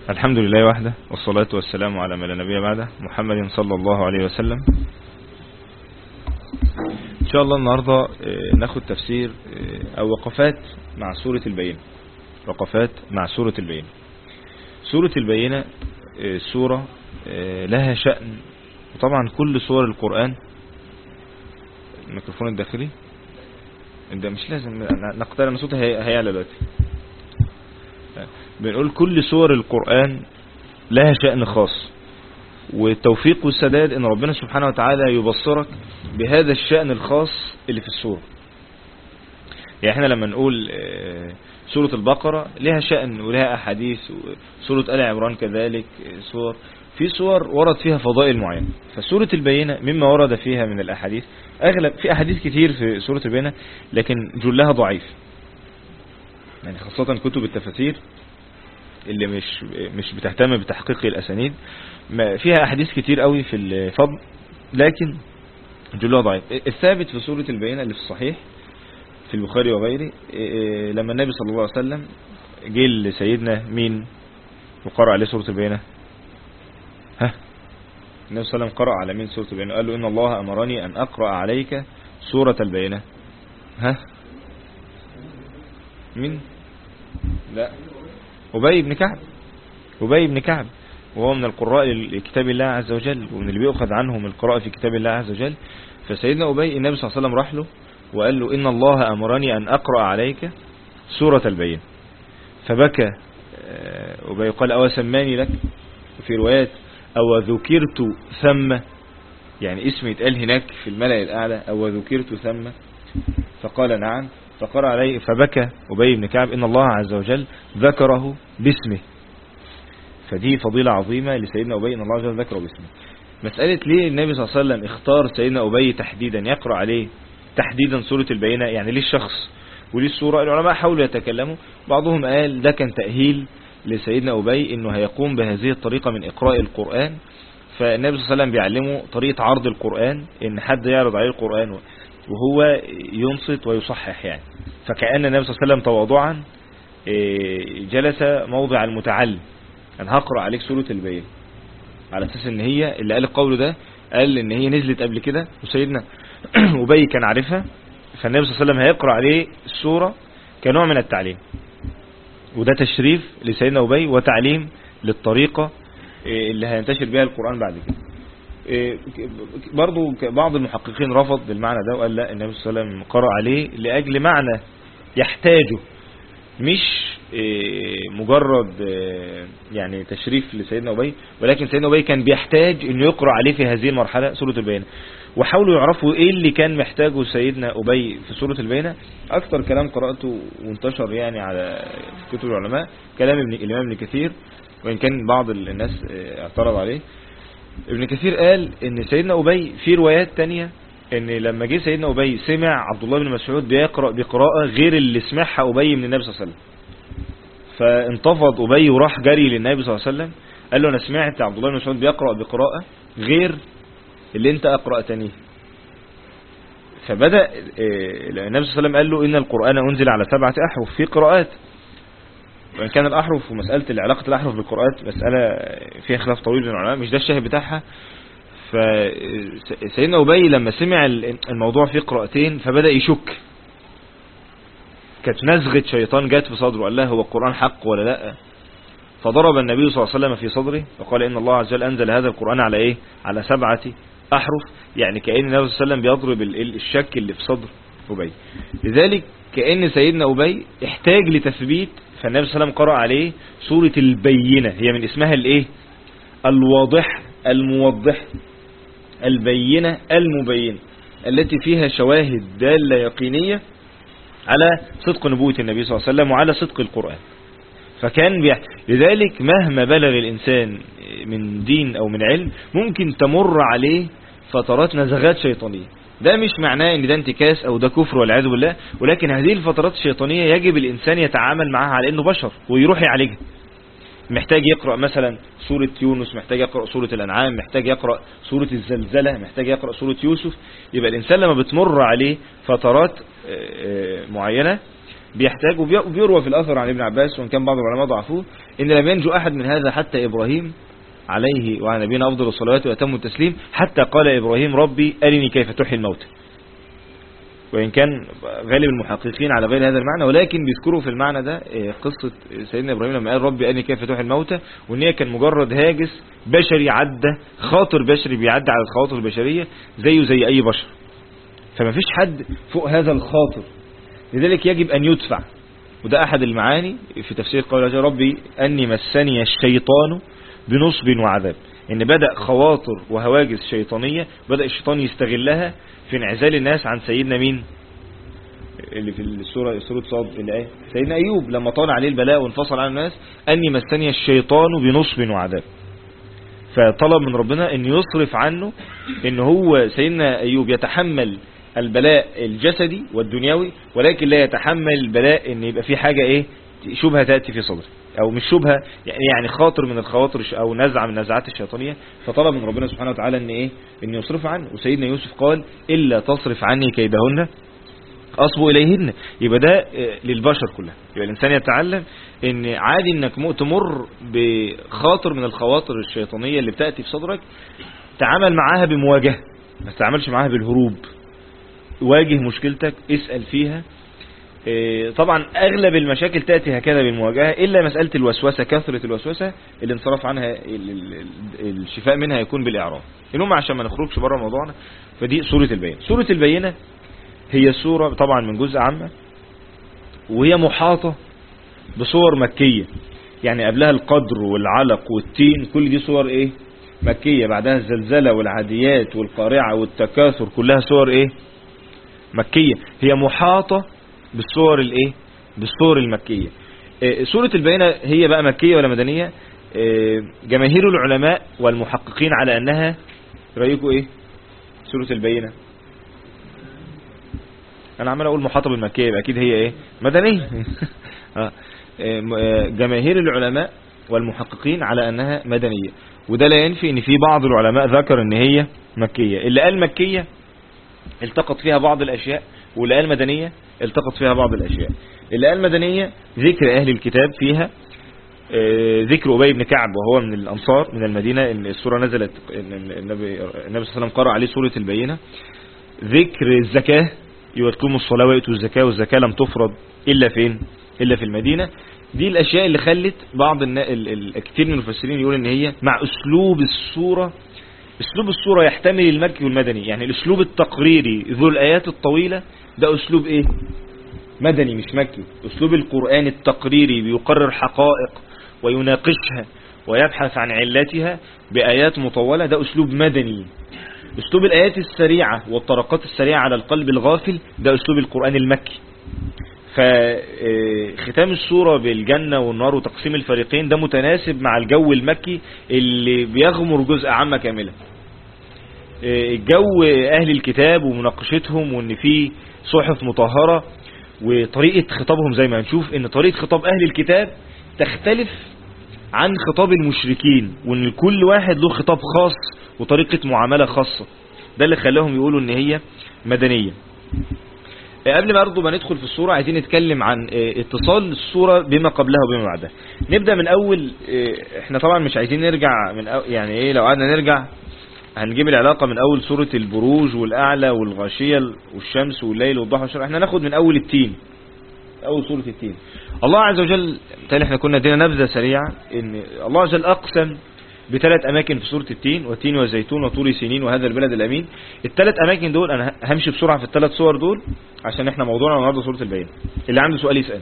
الحمد لله وحده، والصلاة والسلام على من لا نبي بعده، محمد صلى الله عليه وسلم. إن شاء الله النهاردة ناخد تفسير أو وقفات مع سورة البينة. وقفات مع سورة البينة. سورة البينة سورة لها شأن، وطبعا كل سور القرآن. الميكروفون الداخلي ده مش لازم نقتل، أنا صوتي هيعلى دلوقتي. بنقول كل سور القرآن لها شأن خاص، والتوفيق والسداد ان ربنا سبحانه وتعالى يبصرك بهذا الشأن الخاص اللي في السورة. يعني احنا لما نقول سورة البقرة لها شأن ولها احاديث، سورة آل عمران كذلك، في صور ورد فيها فضائل معينة. فسورة البينة مما ورد فيها من الاحاديث، في احاديث كتير في سورة البينة لكن جلها ضعيف، يعني خاصة كتب التفاسير اللي مش بتهتم بتحقيق الاسانيد فيها احاديث كتير قوي في الفضل لكن جلها ضعيف. الثابت في سورة البينة اللي في الصحيح في البخاري وغيره، لما النبي صلى الله عليه وسلم جه لسيدنا مين وقرأ عليه سورة البينة، النبي صلى الله عليه وسلم قرأ على مين سورة البينة؟ قال له إن الله أمرني أن أقرأ عليك سورة البينة. مين؟ لا، أبي بن كعب وهو من القراء لكتاب الله عز وجل، ومن اللي بيأخذ عنهم القراءة في كتاب الله عز وجل. فسيدنا أبي النبي صلى الله عليه وسلم راح له وقال له إن الله أمرني أن أقرأ عليك سورة البينة. فبكى أبي، قال أو سماني لك، في روايات أو ذكرت ثم، يعني اسمي اتقال هناك في الملأ الأعلى، أو ذكرت ثم؟ فقال نعم. فقرأ عليه فبكى أبي بن كعب إن الله عز وجل ذكره باسمه. فدي فضيلة عظيمة لسيدنا أبي إن الله عز وجل ذكره باسمه. مسألة ليه النبي صلى الله عليه وسلم اختار سيدنا أبي تحديدا يقرأ عليه تحديدا سورة البينة، يعني ليه الشخص وليه السورة؟ العلماء حاولوا يتكلموا، بعضهم قال ده كان تأهيل لسيدنا أبي إنه هيقوم بهذه الطريقة من إقراء القرآن. فالنبي صلى الله عليه وسلم بيعلمه طريقة عرض القرآن، إن حد يعرض عليه القرآن وهو ينصت ويصحح، يعني فكأن النبي صلى الله عليه وسلم تواضعا جلس موضع المتعلم، أنا هقرأ عليك سورة البينة، على أساس إن هي اللي قال القول ده قال إن هي نزلت قبل كده وسيدنا أبي كان عارفها، فالنبي صلى الله عليه وسلم هيقرأ عليه السورة كنوع من التعليم، وده تشريف لسيدنا أبي وتعليم للطريقة اللي هينتشر بها القرآن بعد كده. برضو بعض المحققين رفض بالمعنى ده وقال لا، النبي صلى الله عليه وسلم قرأ عليه لأجل معنى يحتاجه، مش مجرد يعني تشريف لسيدنا أبي، ولكن سيدنا أبي كان بيحتاج انه يقرأ عليه في هذه المرحلة سورة البينة. وحاولوا يعرفوا ايه اللي كان محتاجه سيدنا أبي في سورة البينة. اكثر كلام قرأته وانتشر يعني على كتب العلماء كلام الإمام ابن كثير، وإن كان بعض الناس اعترض عليه. ابن كثير قال ان سيدنا أبي في روايات تانية ان لما جه سيدنا أبي سمع عبد الله بن مسعود بيقرأ بقراءة غير اللي سمعها أبي من النبي صلى الله عليه وسلم، فانتفض أبي وراح جري للنبي صلى الله عليه وسلم قال له انا سمعت عبد الله بن مسعود بيقرأ بقراءة غير اللي انت أقرأتني. فبدأ النبي صلى الله عليه وسلم قال له ان القرآن انزل على 7 أحرف في قراءات، وإن كان الأحرف ومسألة علاقة الأحرف بالقراءات مسألة فيها خلاف طويل بين العلماء، مش ده الشاهد بتاعها. فسيدنا أبي لما سمع الموضوع فيه قراءتين فبدأ يشك، كانت نزغة شيطان جات في صدره، قال له هو القرآن حق ولا لا؟ فضرب النبي صلى الله عليه وسلم في صدره وقال إن الله عز وجل أنزل هذا القرآن على إيه؟ على 7 أحرف، يعني كأن النبي صلى الله عليه وسلم بيضرب الشك اللي في صدر أبي. لذلك كأن سيدنا أبي احتاج لتثبيت، فالنبي صلى الله عليه وسلم قرأ عليه سورة البينة، هي من اسمها الايه؟ الواضح الموضح، البينة المبين، التي فيها شواهد دالة يقينية على صدق نبوة النبي صلى الله عليه وسلم وعلى صدق القرآن. فكان لذلك مهما بلغ الإنسان من دين أو من علم ممكن تمر عليه فترات نزغات شيطانية، ده مش معناه ان ده انتكاس او ده كفر والعياذ بالله، ولكن هذه الفترات الشيطانية يجب الإنسان يتعامل معها على انه بشر ويروح يعالجها. محتاج يقرأ مثلا سورة يونس، محتاج يقرأ سورة الأنعام، محتاج يقرأ سورة الزلزلة، محتاج يقرأ سورة يوسف. يبقى الإنسان لما بتمر عليه فترات معينة بيحتاج. وبيروى في الأثر عن ابن عباس وإن كان بعض العلماء ضعفوه إن لم ينجو أحد من هذا حتى إبراهيم عليه وعلى نبينا أفضل الصلاة وأتم التسليم، حتى قال إبراهيم ربي أرني كيف تحيي الموتى. وإن كان غالب المحققين على غير هذا المعنى، ولكن بيذكروا في المعنى ده قصة سيدنا إبراهيم لما قال ربي أرني كيف تحيي الموتى، وإن هي كان مجرد هاجس بشري عدى، خاطر بشري بيعدي على الخواطر البشرية زيه زي أي بشر، فما فيش حد فوق هذا الخاطر، لذلك يجب أن يدفع. وده أحد المعاني في تفسير قول الله ربي أني مسني الشيطان بنصب وعذاب، إن بدأ خواطر وهواجس شيطانية بدأ الشيطان يستغلها في انعزال الناس عن سيدنا مين اللي في السورة صاد الآية، سيدنا أيوب لما طال عليه البلاء وانفصل عن الناس أني مسني الشيطان بنصب وعذاب، فطلب من ربنا أن يصرف عنه، أن هو سيدنا أيوب يتحمل البلاء الجسدي والدنيوي ولكن لا يتحمل البلاء أن يبقى في حاجة شبهة تأتي في صدره، أو مش شبهة يعني خاطر من الخواطر أو نزعة من النزعات الشيطانية، فطلب من ربنا سبحانه وتعالى أن يصرف عنه. وسيدنا يوسف قال إلا تصرف عني كيدهن أصبو إليهن. يبقى ده للبشر كلها، يبقى الإنسان يتعلم أن عادي أنك تمر بخاطر من الخواطر الشيطانية اللي بتأتي في صدرك، تعامل معاها بمواجهة، ما تتعاملش معاها بالهروب. واجه مشكلتك، اسأل فيها. طبعا أغلب المشاكل تأتي هكذا بالمواجهة، إلا مسألة الوسوسة، كثرة الوسوسة الانصراف عنها الشفاء منها يكون بالإعراض. المهم عشان ما نخرجش بره موضوعنا، فدي سورة البينة. سورة البينة هي سورة طبعا من جزء عامة، وهي محاطة بصور مكية، يعني قبلها القدر والعلق والتين، كل دي صور مكية. بعدها الزلزلة والعاديات والقارعة والتكاثر، كلها صور مكية. هي محاطة بالصور بالصور المكية. سورة البينة هي بقى مكية ولا مدنية؟ جماهير العلماء والمحققين على أنها، رأيكم سورة البينة؟ أنا عمال أقول محاطة بالمكية، يبقى أكيد هي مدنية. جماهير العلماء والمحققين على أنها مدنية، وده لا ينفي أن في بعض العلماء ذكر أن هي مكية. اللي قال مكية التقط فيها بعض الأشياء، واللي قال مدنية التقط فيها بعض الأشياء. اللي قال مدنية ذكر أهل الكتاب فيها، ذكر أبي بن كعب وهو من الأنصار من المدينة، السورة نزلت النبي صلى الله عليه وسلم قرأ عليه سورة البينة. ذكر الزكاة، يؤتون الصلاة ويؤتوا الزكاة، والزكاة لم تفرض إلا فين؟ إلا في المدينة. دي الأشياء اللي خلت بعض كتير من المفسرين يقول إن هي مع أسلوب السورة. أسلوب السورة يحتمل المكي والمدني، يعني الأسلوب التقريري ذو الآيات الطويلة ده أسلوب مدني مش مكي. أسلوب القرآن التقريري بيقرر حقائق ويناقشها ويبحث عن علتها بآيات مطولة، ده أسلوب مدني. أسلوب الآيات السريعة والطرقات السريعة على القلب الغافل ده أسلوب القرآن المكي. فختام السورة بالجنة والنار وتقسيم الفريقين ده متناسب مع الجو المكي اللي بيغمر جزء عامة كاملة. الجو أهل الكتاب ومناقشتهم، وإن في صحف مطهرة، وطريقة خطابهم زي ما هنشوف إن طريقة خطاب أهل الكتاب تختلف عن خطاب المشركين، وإن كل واحد له خطاب خاص وطريقة معاملة خاصة. ده اللي خلاهم يقولوا إن هي مدنية. قبل ما برضه ما ندخل في السورة، عايزين نتكلم عن اتصال السورة بما قبلها وبما بعدها. نبدأ من أول. احنا طبعا مش عايزين نرجع من يعني لو قعدنا نرجع هنجيب العلاقة من أول سورة البروج والأعلى والغاشية والشمس والليل والضحى والشمس. احنا ناخد من أول التين، أول سورة التين. الله عز وجل تالي احنا كنا ادينا نبذة سريعة ان الله عز وجل أقسم بثلاث أماكن في سورة التين، والتين والزيتون وطور سينين وهذا البلد الأمين. الثلاث أماكن دول أنا همشي بسرعة في الثلاث صور دول عشان احنا موضوعنا النهارده سورة البينة. اللي عنده سؤال يسأل.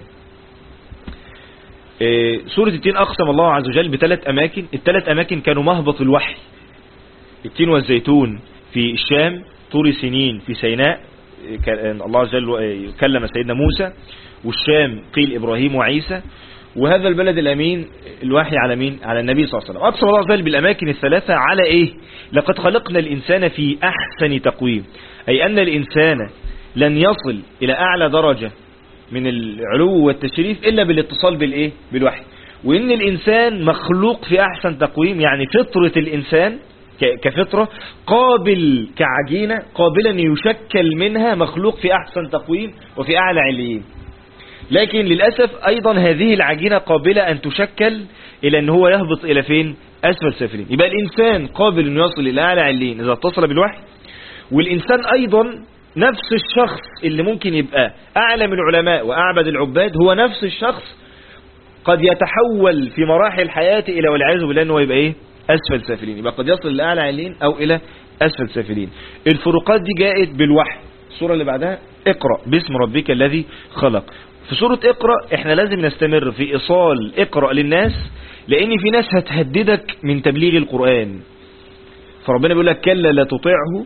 سورة التين أقسم الله عز وجل بثلاث أماكن. الثلاث أماكن كانوا مهبط الوحي. التين والزيتون في الشام، طور سينين في سيناء الله عز وجل كلم سيدنا موسى، والشام قيل إبراهيم وعيسى، وهذا البلد الأمين الوحي على مين؟ على النبي صلى الله عليه وسلم. أقسم الله عز وجل بالأماكن الثلاثة على لقد خلقنا الإنسان في أحسن تقويم، أي أن الإنسان لن يصل إلى أعلى درجة من العلو والتشريف إلا بالاتصال بالوحي. وإن الإنسان مخلوق في أحسن تقويم، يعني فطرة الإنسان كفطرة قابل كعجينة قابلا يشكل منها مخلوق في أحسن تقويم وفي أعلى عليين. لكن للأسف أيضا هذه العجينة قابلة أن تشكل إلى أن هو يهبط إلى فين؟ أسفل سافلين. يبقى الإنسان قابل أن يصل إلى أعلى علين إذا اتصل بالوحي، والإنسان أيضا نفس الشخص اللي ممكن يبقى أعلم العلماء وأعبد العباد هو نفس الشخص قد يتحول في مراحل حياته إلى والعياذ بالله أنه يبقى إيه؟ أسفل سافلين. يبقى قد يصل إلى أعلى علين أو إلى أسفل سافلين. الفروقات دي جاءت بالوحي. السورة اللي بعدها اقرأ باسم ربك الذي خلق. في سورة اقرأ احنا لازم نستمر في إيصال اقرأ للناس، لأن في ناس هتهددك من تبليغ القرآن، فربنا بيقول لك كلا لا تطيعه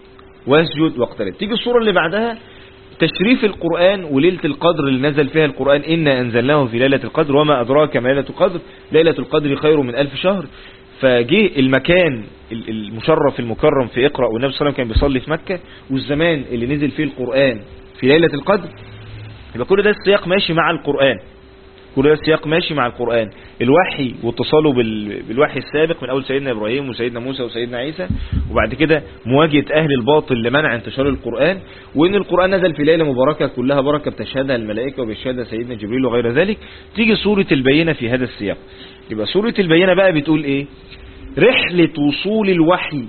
واسجد واقترب. تيجي السورة اللي بعدها تشريف القرآن وليلة القدر اللي نزل فيها القرآن، إنا أنزلناه في ليلة القدر وما أدراك ما ليلة القدر، ليلة القدر خير من 1000 شهر. فجه المكان المشرف المكرم في اقرأ، والنبي صلى الله عليه وسلم كان بيصلي في مكة، والزمان اللي نزل فيه القرآن في ليلة القدر. يبقى كل ده السياق ماشي مع القرآن، كل ده السياق ماشي مع القرآن. الوحي واتصاله بالوحي السابق من أول سيدنا إبراهيم وسيدنا موسى وسيدنا عيسى، وبعد كده مواجهة أهل الباطل لمنع انتشار القرآن، وإن القرآن نزل في ليلة مباركة كلها بركة بتشهدها الملائكة وبيشهدها سيدنا جبريل وغير ذلك. تيجي سورة البينة في هذا السياق. يبقى سورة البينة بقى بتقول إيه؟ رحلة وصول الوحي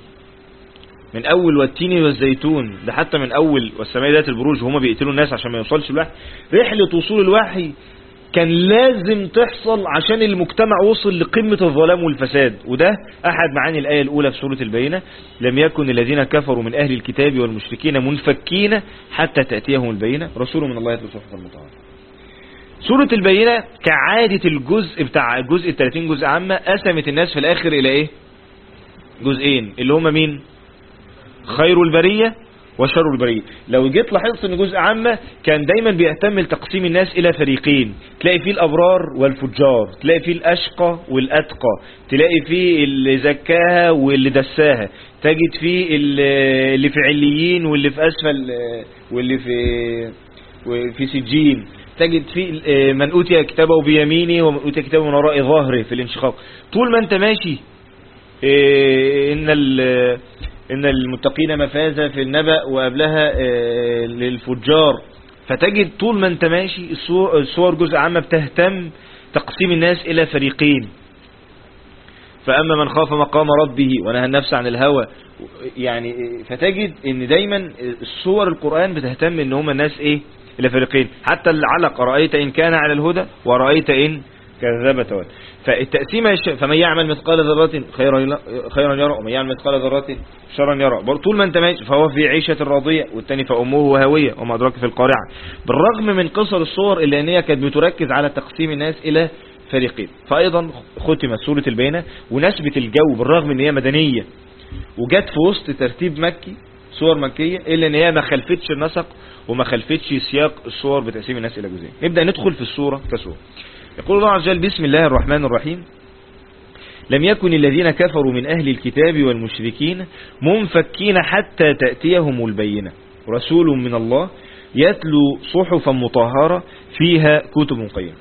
من أول والتين والزيتون ده حتى من أول والسماء ذات البروج وهما بيقتلوا الناس عشان ما يوصلش الوحي. رحلة وصول الوحي كان لازم تحصل عشان المجتمع وصل لقمة الظلام والفساد، وده أحد معاني الآية الأولى في سورة البينة: لم يكن الذين كفروا من أهل الكتاب والمشركين منفكين حتى تأتيهم البينة رسول من الله يتلو صحفا مطهرة. سورة البينة كعادة الجزء بتاع الجزء 30 جزء عامة قسمت الناس في الآخر إلى إيه؟ جزئين، اللي هما مين؟ خير البرية وشر البرية. لو جيت لاحظت ان جزء عامة كان دايما بيهتم لتقسيم الناس الى فريقين، تلاقي فيه الابرار والفجار، تلاقي فيه الاشقى والاتقى، تلاقي فيه اللي زكاها واللي دساها، تجد فيه اللي في عليين واللي في اسفل واللي في سجين، تجد فيه من اوتي كتابه بيمينه ومن اوتي كتابه من وراء ظهره في الانشقاق. طول ما انت ماشي إن المتقين مفازة في النبأ وقبلها للفجار، فتجد طول ما انت ماشي الصور جزء عامة بتهتم تقسيم الناس إلى فريقين. فأما من خاف مقام ربه ونهى النفس عن الهوى، يعني فتجد ان دايما الصور القرآن بتهتم ان هم الناس ايه إلى فريقين. حتى العلق: رأيت إن كان على الهدى ورأيت إن كذب تولى. فالتقسيمه فمن يعمل مثقال ذرة خيرا يرى ومن يعمل مثقال ذرة شرا يرى. طول ما انت ماشي فهو في عيشة راضية، والتاني فأمه هاوية وما أدراك في القارعة. بالرغم من قصر الصور إلا أن هي كانت بتركز على تقسيم الناس إلى فريقين. فأيضا ختمت سورة البينة ونسبت الجو بالرغم أن هي مدنية وجت في وسط ترتيب مكي، صور مكية، إلا أن هي ما خلفتش النسق وما خلفتش سياق الصور بتقسيم الناس إلى جزئين. نبدأ ندخل في الصورة كسورة. يقول الله عز وجل: بسم الله الرحمن الرحيم. لم يكن الذين كفروا من أهل الكتاب والمشركين منفكين حتى تأتيهم البينة رسول من الله يتلو صحفا مطهرة فيها كتب قيمة.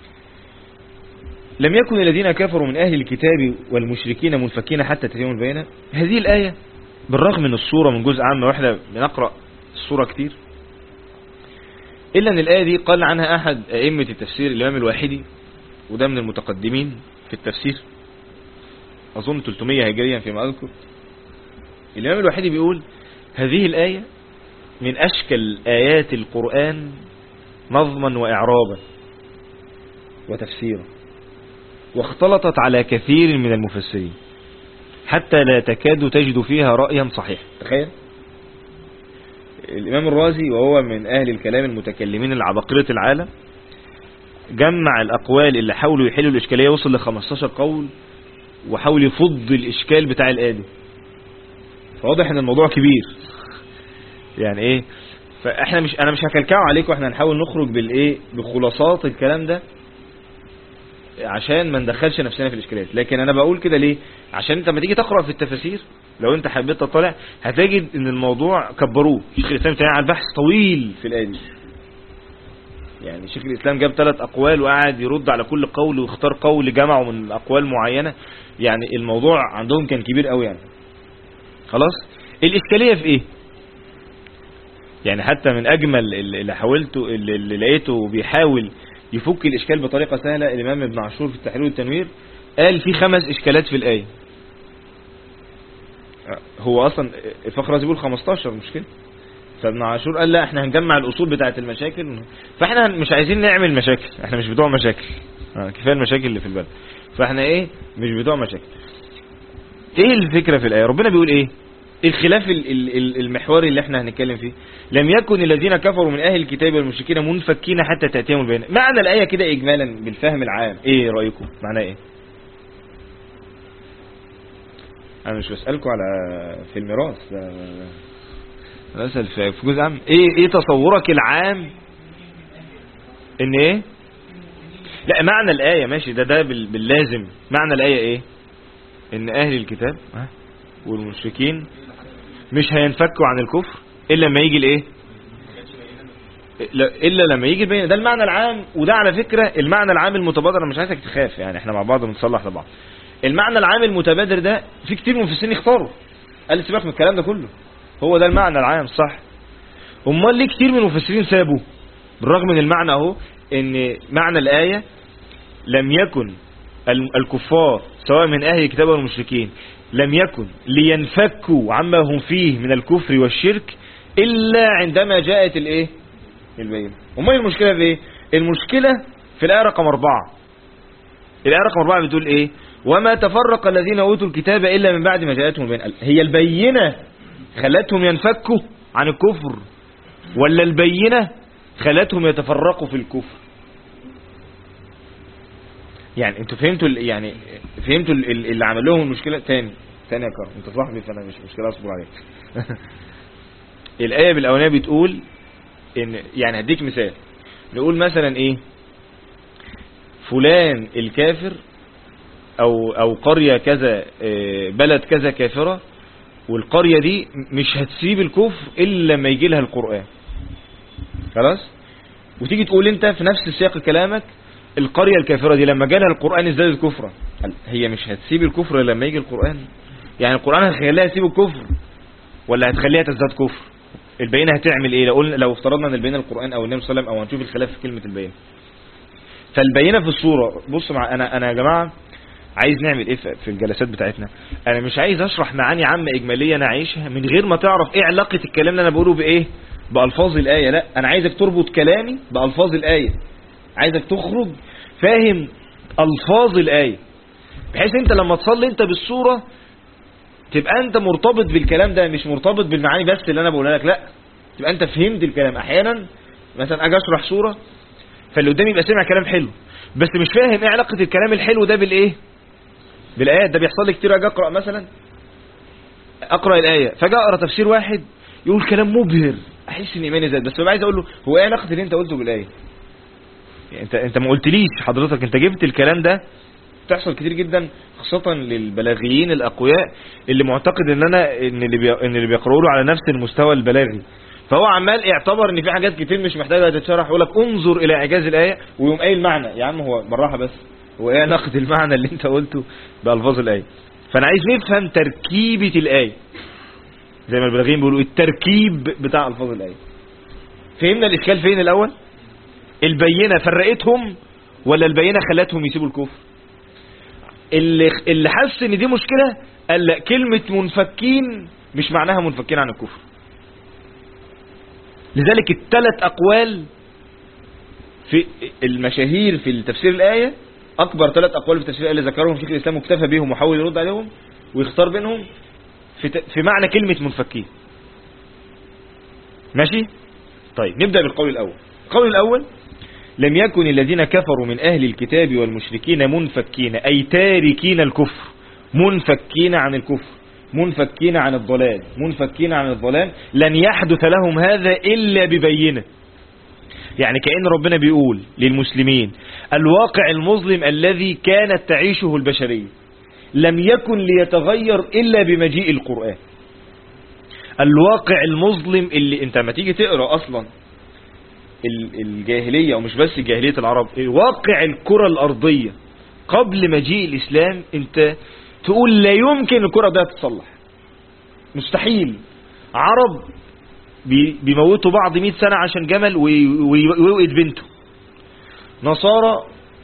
لم يكن الذين كفروا من أهل الكتاب والمشركين منفكين حتى تأتيهم البينة. هذه الآية بالرغم من الصورة من جزء عام واحدة بنقرأ الصورة كتير، إلا أن الآية دي قال عنها أحد أئمة التفسير الإمام الواحدي، وده من المتقدمين في التفسير، أظن 300 هجريا فيما أذكر. الإمام الواحدي بيقول: هذه الآية من أشكل آيات القرآن نظما وإعرابا وتفسيرا، واختلطت على كثير من المفسرين حتى لا تكاد تجد فيها رأيا صحيح. تخيل الإمام الرازي وهو من أهل الكلام المتكلمين العباقرة العالم جمع الأقوال اللي حاولوا يحلوا الإشكالية، وصل ل15 قول، وحاول يفض الإشكال بتاع الآدي. فواضح ان الموضوع كبير يعني ايه. فاحنا انا مش هكلكعه عليكم، احنا هنحاول نخرج بالايه بخلاصات الكلام ده عشان ما ندخلش نفسنا في الاشكالات. لكن انا بقول كده ليه؟ عشان انت لما تيجي تقرأ في التفاسير لو انت حبيت تطلع هتجد ان الموضوع كبروه. شيخ الاسلام تاني على البحث طويل في الآية دي، يعني شيخ الاسلام جاب 3 أقوال وقعد يرد على كل قول واختار قول جمعه من أقوال معينة. يعني الموضوع عندهم كان كبير قوي يعني. خلاص الإشكالية في ايه؟ يعني حتى من اجمل اللي حاولته اللي لقيته بيحاول يفك الاشكال بطريقة سهلة الامام ابن عاشور في التحرير والتنوير، قال في 5 اشكالات في الايه. هو اصلا الفخر بيقول 15 مش كده، فابن عاشور قال لا احنا هنجمع الاصول بتاعه المشاكل، فاحنا مش عايزين نعمل مشاكل، احنا مش بتوع مشاكل، كفايه المشاكل اللي في البلد، فاحنا ايه مش بتوع مشاكل. ايه الفكره في الايه؟ ربنا بيقول ايه؟ الخلاف المحوري اللي احنا هنتكلم فيه، لم يكن الذين كفروا من اهل الكتاب والمشركين منفكين حتى تاتيهم البينه. معنى الايه كده اجمالا بالفهم العام ايه رايكم؟ معناها ايه؟ انا مش بسالكم على في الميراث، انا بسال في جزء عام. ايه تصورك العام ان ايه؟ لا معنى الايه ماشي، ده باللازم. معنى الايه ايه؟ ان اهل الكتاب والمشركين مش هينفكوا عن الكفر الا لما يجي الايه؟ الا لما يجي البينه. ده المعنى العام، وده على فكره المعنى العام المتبادر. انا مش عايزك تخاف، يعني احنا مع بعض بنصلح لبعض. المعنى العام المتبادر ده في كتير من المفسرين اختاروا، قال سيبك من الكلام ده كله، هو ده المعنى العام صح. امال ليه كتير من المفسرين سابوا بالرغم من المعنى اهو، ان معنى الايه لم يكن الكفار سواء من اهل الكتاب والمشركين لم يكن لينفكوا عما هم فيه من الكفر والشرك الا عندما جاءت الايه؟ البينه. امال المشكله في ايه؟ المشكله في الايه رقم 4. الايه رقم 4 بتقول ايه؟ وما تفرق الذين اوتوا الكتاب الا من بعد ما جاءتهم البينه. هي البينه خلتهم ينفكوا عن الكفر ولا البينه خلتهم يتفرقوا في الكفر؟ يعني انتوا فهمتوا يعني فهمتوا اللي عمل لهم المشكله؟ تاني يا كرم، انت صاحبي فانا مش مشكله اصبر عليك. الايه بالاولانيه بتقول ان، يعني هديك مثال، نقول مثلا ايه؟ فلان الكافر او قريه كذا بلد كذا كافره، والقريه دي مش هتسيب الكفر الا لما يجي لها القران. خلاص؟ وتيجي تقول انت في نفس سياق كلامك القريه الكافره دي لما جالها القران ازدادت كفرا. هي مش هتسيب الكفر الا لما يجي القران؟ يعني القران هيخليها تسيب الكفر ولا هتخليها تزداد كفر؟ البينه هتعمل ايه؟ لو افترضنا ان البينه القران او النبي صلى الله عليه وسلم، او هنشوف الخلاف في كلمه البينه. فالبينه في الصوره، بص مع انا يا جماعه عايز نعمل ايه في الجلسات بتاعتنا؟ انا مش عايز اشرح معاني عامه اجماليه انا عايشها من غير ما تعرف ايه علاقه الكلام اللي انا بقوله بايه؟ بالفاظ الايه. لا، انا عايزك تربط كلامي بالفاظ الايه، عايزك تخرج فاهم الفاظ الايه، بحيث انت لما تصلي انت بالصوره تبقى انت مرتبط بالكلام ده، مش مرتبط بالمعاني بس اللي انا بقولها لك، لا تبقى انت فهمت الكلام. احيانا مثلا اجي اشرح صوره فاللي قدامي يبقى سمع كلام حلو بس مش فاهم ايه علاقه الكلام الحلو ده بالايه؟ بالايات. ده بيحصل لي كتير. اجي اقرا مثلا، اقرا الايه فجاه اقرا تفسير واحد يقول كلام مبهر، احس ان ايماني زاد، بس ببقى عايز اقول له هو ايه علاقه اللي انت قلته بالايه؟ يعني انت ما قلتليش حضرتك، انت جبت الكلام ده. بتحصل كتير جدا خاصه للبلاغيين الاقوياء اللي معتقد ان اللي بيقرأوا له على نفس المستوى البلاغي، فهو عمال اعتبر ان في حاجات كتير مش محتاجه تتشرح، يقول لك انظر الى اعجاز الايه ويقوم قايل المعنى. يا عم هو بالراحه بس، هو ايه علاقه المعنى اللي انت قلته بالفاظ الايه؟ فانا عايز نفهم تركيبه الايه، زي ما البلاغيين بيقولوا التركيب بتاع الفاظ الايه. فهمنا الاشكال فين الاول؟ البينه فرقتهم ولا البينه خلتهم يسيبوا الكفر؟ اللي حس ان دي مشكله قال لا، كلمه منفكين مش معناها منفكين عن الكفر. لذلك الثلاث اقوال في المشاهير في تفسير الايه، اكبر 3 اقوال في تفسير الايه اللي ذكرهم شيخ الاسلام واكتفى بهم وحاول يرد عليهم ويختار بينهم في معنى كلمه منفكين. ماشي؟ طيب نبدا بالقول الاول. القول الاول: لم يكن الذين كفروا من اهل الكتاب والمشركين منفكين، اي تاركين الكفر، منفكين عن الكفر، منفكين عن الضلال، منفكين عن الضلال، لن يحدث لهم هذا إلا ببينة. يعني كأن ربنا بيقول للمسلمين الواقع المظلم الذي كانت تعيشه البشرية لم يكن ليتغير إلا بمجيء القرآن. الواقع المظلم اللي انت ما تيجي تقرأ أصلا الجاهلية، ومش بس جاهلية العرب، واقع الكرة الأرضية قبل مجيء الإسلام، انت تقول لا يمكن الكرة ده تتصلح، مستحيل. عرب بيموتوا بعض 100 سنة عشان جمل ويوقد بنته. نصارى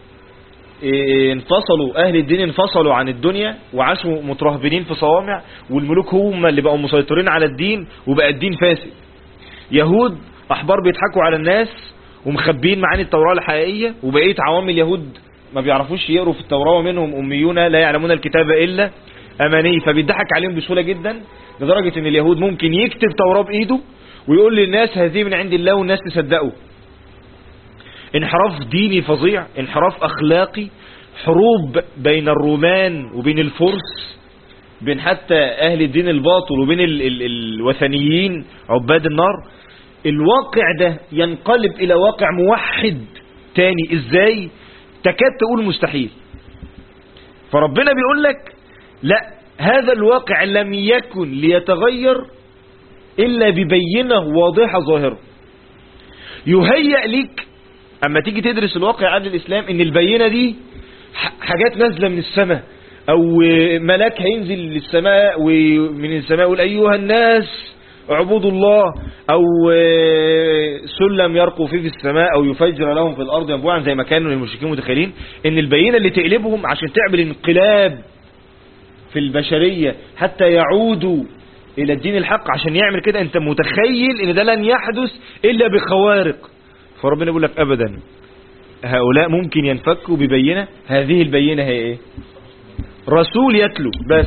انفصلوا، أهل الدين انفصلوا عن الدنيا وعاشوا مترهبنين في صوامع، والملوك هم اللي بقوا مسيطرين على الدين وبقى الدين فاسد. يهود أحبار بيضحكوا على الناس ومخبين معاني التوراة الحقيقية، وبقية عوام اليهود ما بيعرفوش يقروا في التوراة، ومنهم أميون لا يعلمون الكتاب إلا أماني، فبيضحك عليهم بسهولة جدا، لدرجة ان اليهود ممكن يكتب توراة بإيده ويقول للناس هذه من عند الله والناس تصدقه. انحراف ديني فظيع، انحراف أخلاقي، حروب بين الرومان وبين الفرس، بين حتى أهل الدين الباطل وبين الوثنيين عباد النار. الواقع ده ينقلب إلى واقع موحد تاني ازاي؟ تكاد تقول مستحيل. فربنا بيقول لك لا، هذا الواقع لم يكن ليتغير إلا ببينة واضحة ظاهرة. يهيأ لك أما تيجي تدرس الواقع قبل الإسلام إن البينة دي حاجات نازلة من السماء، أو ملاك هينزل للسماء ومن السماء يقول أيها الناس اعبدوا الله، أو سلم يرقوا فيه في السماء، أو يفجر لهم في الأرض ينبوعا، زي ما كانوا المشركين متخيلين إن البينة اللي تقلبهم عشان تعمل انقلاب في البشرية حتى يعودوا إلى الدين الحق. عشان يعمل كده أنت متخيل إن ده لن يحدث إلا بخوارق. فربنا يقول لك أبدا، هؤلاء ممكن ينفكوا ببينة. هذه البينة هي إيه؟ رسول يتلو بس.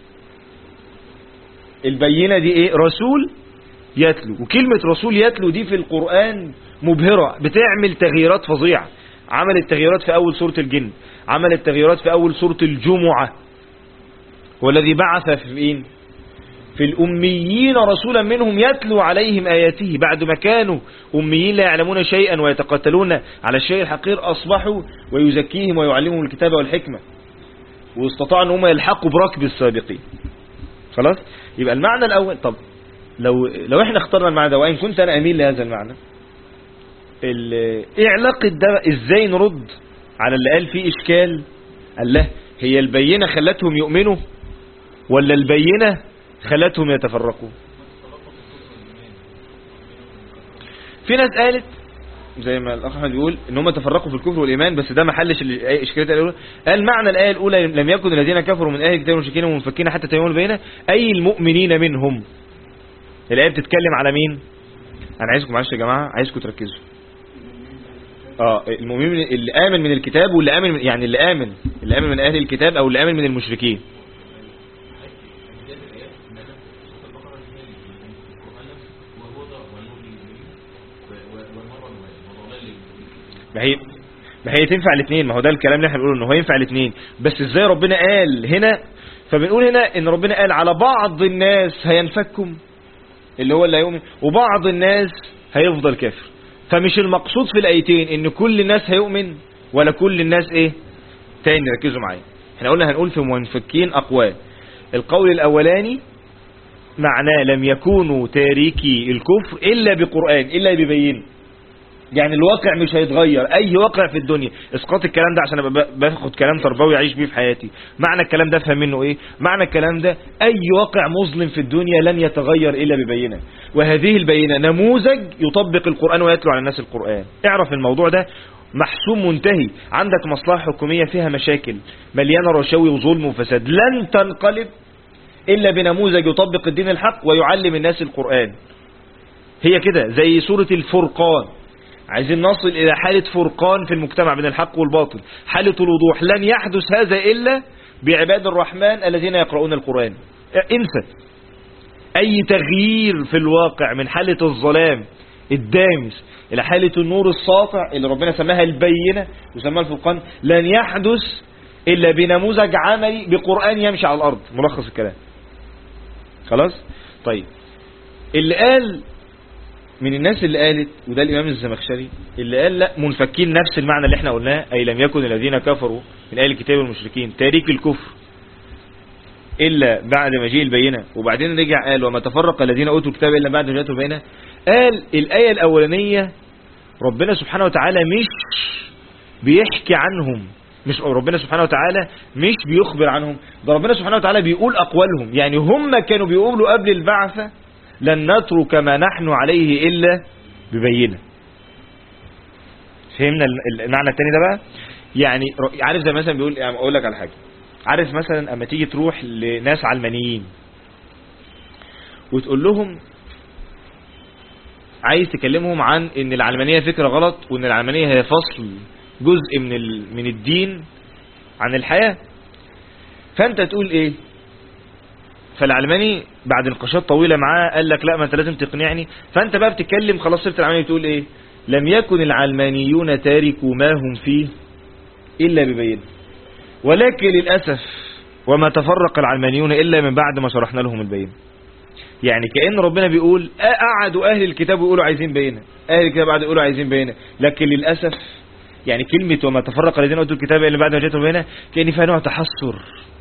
البينة دي إيه؟ رسول يتلو. وكلمة رسول يتلو دي في القرآن مبهرة، بتعمل تغييرات فظيعة. عملت تغييرات في أول سورة الجن، عملت تغييرات في أول سورة الجمعة. والذي بعث في الأميين رسولا منهم يتلو عليهم آياته. بعد ما كانوا أميين لا يعلمون شيئا ويتقاتلون على الشيء الحقير، أصبحوا ويزكيهم ويعلمهم الكتاب والحكمة، واستطاعوا أن هم يلحقوا بركب السابقين. خلاص، يبقى المعنى الأول. طب لو احنا اخترنا المعنى ده، وإن كنت أنا أميل لهذا المعنى، ايه علاقة ده؟ ازاي نرد على اللي قال فيه إشكال؟ قال له هي البينة خلتهم يؤمنوا ولا البينة خلتهم يتفرقوا؟ في ناس قالت زي ما الأخ أحمد بيقول ان هم تفرقوا في الكفر والإيمان، بس ده ما حلش الإشكالات الأولى. قال معنى الآية الأولى لم يكن الذين كفروا من أهل الكتاب والمشركين ومنفكين حتى تبين البينة، أي المؤمنين منهم. الآية بتتكلم على مين؟ أنا عايزكم معلش يا جماعة، عايزكم تركزوا. المؤمنين اللي آمن من الكتاب، واللي آمن من يعني اللي آمن من أهل الكتاب، أو اللي آمن من المشركين. ما هي تنفع الاثنين. ما هو ده الكلام اللي احنا بنقوله، انه هو ينفع الاثنين. بس ازاي ربنا قال هنا؟ فبنقول هنا ان ربنا قال على بعض الناس هينفكم اللي هو اللي هيؤمن، وبعض الناس هيفضل كافر. فمش المقصود في الايتين ان كل الناس هيؤمن ولا كل الناس ايه تاني. ركزوا معايا، احنا قلنا هنقول في منفكين اقوال. القول الاولاني معناه لم يكونوا تاركي الكفر الا بقرآن، الا ببين. يعني الواقع مش هيتغير، اي واقع في الدنيا. اسقاط الكلام ده عشان ابقى باخد كلام تربوي اعيش بيه في حياتي. معنى الكلام ده افهم منه ايه؟ معنى الكلام ده اي واقع مظلم في الدنيا لن يتغير الا ببينه، وهذه البينه نموذج يطبق القرآن ويتلو على الناس القرآن. اعرف الموضوع ده محسوم منتهي. عندك مصلحة حكومية فيها مشاكل مليانة رشاوي وظلم وفساد، لن تنقلب الا بنموذج يطبق الدين الحق ويعلم الناس القرآن. هي كده زي سورة الفرقان. عايزين نصل إلى حالة فرقان في المجتمع بين الحق والباطل، حالة الوضوح. لن يحدث هذا إلا بعباد الرحمن الذين يقرؤون القرآن. انسى أي تغيير في الواقع من حالة الظلام الدامس إلى حالة النور الساطع اللي ربنا سماها البينة وسماها الفرقان، لن يحدث إلا بنموذج عملي بقرآن يمشي على الأرض. ملخص الكلام. خلاص؟ طيب، اللي قال من الناس اللي قالت، وده الإمام الزمخشري اللي قال لا، منفكين نفس المعنى اللي احنا قلناه، أي لم يكن الذين كفروا من أهل الكتاب والمشركين تارك الكفر إلا بعد مجيء البينة. وبعدين رجع قال وما تفرق الذين أوتوا الكتاب إلا بعد مجيء البينة. قال الآية الأولانية ربنا سبحانه وتعالى مش بيحكي عنهم، مش ربنا سبحانه وتعالى مش بيخبر عنهم، ده ربنا سبحانه وتعالى بيقول أقوالهم. يعني هم كانوا بيقولوا قبل البعثة لن نترك ما نحن عليه إلا ببينة. فهمنا المعنى التاني ده بقى؟ يعني عارف زي مثلا بيقول، يعني اقول لك على حاجة، عارف مثلا اما تيجي تروح لناس علمانيين وتقول لهم، عايز تكلمهم عن ان العلمانية فكرة غلط، وان العلمانية هي فصل جزء من الدين عن الحياة، فانت تقول ايه؟ فالعلماني بعد نقاشات طويلة معاه قال لك لا، ما انت لازم تقنعني. فانت بقى بتتكلم خلاص، صرت العلماني بتقول ايه؟ لم يكن العلمانيون تاركوا ما هم فيه الا ببينة، ولكن للأسف وما تفرق العلمانيون الا من بعد ما شرحنا لهم البينة. يعني كأن ربنا بيقول قعدوا اهل الكتاب يقولوا عايزين بينة، اهل الكتاب قعدوا يقولوا عايزين بينة، لكن للأسف يعني كلمة وما تفرق الذين اوتوا الكتاب الا بعد ما جاءتهم البينة كأن فيها نوع تحسر.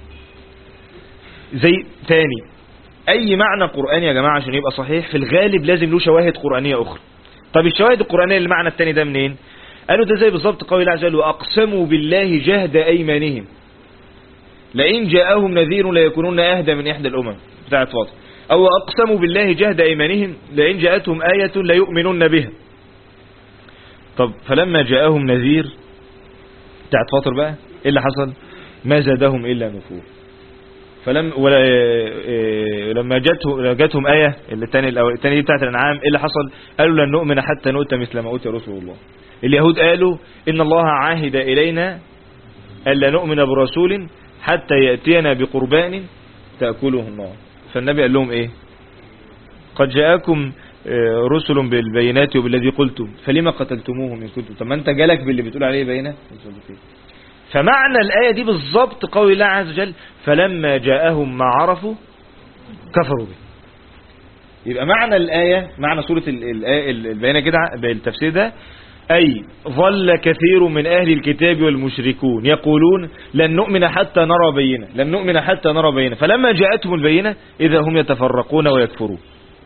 زي تاني، اي معنى قرآني يا جماعة عشان يبقى صحيح في الغالب لازم له شواهد قرآنية اخرى. طب الشواهد القرآنية للمعنى التاني ده منين؟ قالوا ده زي بالظبط قول الله عز وجل: واقسموا بالله جهد ايمانهم لئن جاءهم نذير ليكونون اهدى من احدى الامم بتاعت فاطمة، او اقسموا بالله جهد ايمانهم لئن جاءتهم آية ليؤمنون بها. طب فلما جاءهم نذير بتاعت فاطر بقى ايه اللي حصل؟ ما زادهم الا نفور. لما جاتهم آية الثانية دي بتاعت الأنعام ايه اللي حصل؟ قالوا لن نؤمن حتى نؤتى مثل ما أوتي رسول الله. اليهود قالوا إن الله عاهد إلينا ألا نؤمن برسول حتى يأتينا بقربان تأكله النار. فالنبي قال لهم ايه؟ قد جاءكم رسل بالبينات وبالذي قلتم فلما قتلتموهم إن كنتم. طب ما انت جالك باللي بتقول عليه بينة. فمعنى الآية دي بالظبط قول الله عز وجل: فلما جاءهم ما عرفوا كفروا به. يبقى معنى الآية، معنى سورة البينة كده بالتفسير ده، أي ظل كثير من أهل الكتاب والمشركون يقولون لن نؤمن حتى نرى بينة، لن نؤمن حتى نرى بينة، فلما جاءتهم البينة إذا هم يتفرقون ويكفرون.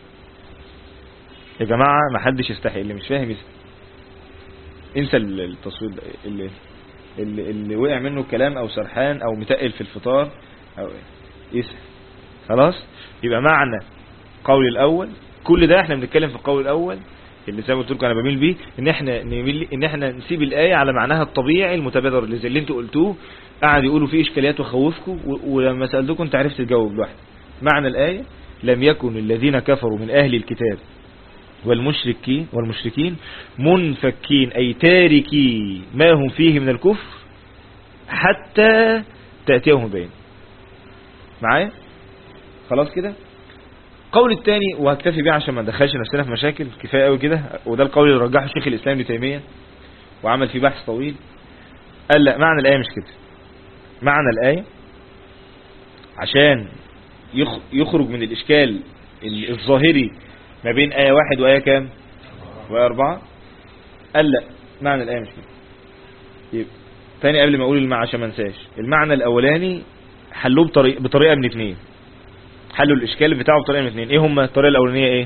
يا جماعة ما حدش يستحي، اللي مش فاهم يستحي. انسى التصوير اللي وقع منه الكلام او سرحان او متقل في الفطار او يسهل. خلاص، يبقى معنى قول الاول كل ده احنا بنتكلم في القول الاول اللي زي ما قلت لكم انا بميل بيه، ان احنا نسيب الايه على معناها الطبيعي المتبادر اللي زي اللي انتوا قلتوه. قاعد يقولوا فيه اشكاليات وخوفكم، ولما سالتكم انت عرفت تجاوب لوحدك. معنى الايه: لم يكن الذين كفروا من اهل الكتاب والمشركين منفكين أي تاركي ما هم فيه من الكفر حتى تأتيهم بين. معايا؟ خلاص كده. قول الثاني وهكتفي بيه عشان ما ندخلش نفسنا في مشاكل، كفاية قوي كده، وده القول اللي رجحه شيخ الإسلام ابن تيمية وعمل فيه بحث طويل. قال لا، معنى الآية مش كده. معنى الآية عشان يخرج من الإشكال الظاهري ما بين آية 1 وآية كام وآية 4. قال لا، معنى الآية مش كده. يبقى تاني قبل ما اقول المعنى عشان ما انساش، المعنى الاولاني حلوه بطريقه من اتنين، حلوا الاشكال بتاعه بطريقه من اتنين. ايه هما الطريقه الاولانيه؟ ايه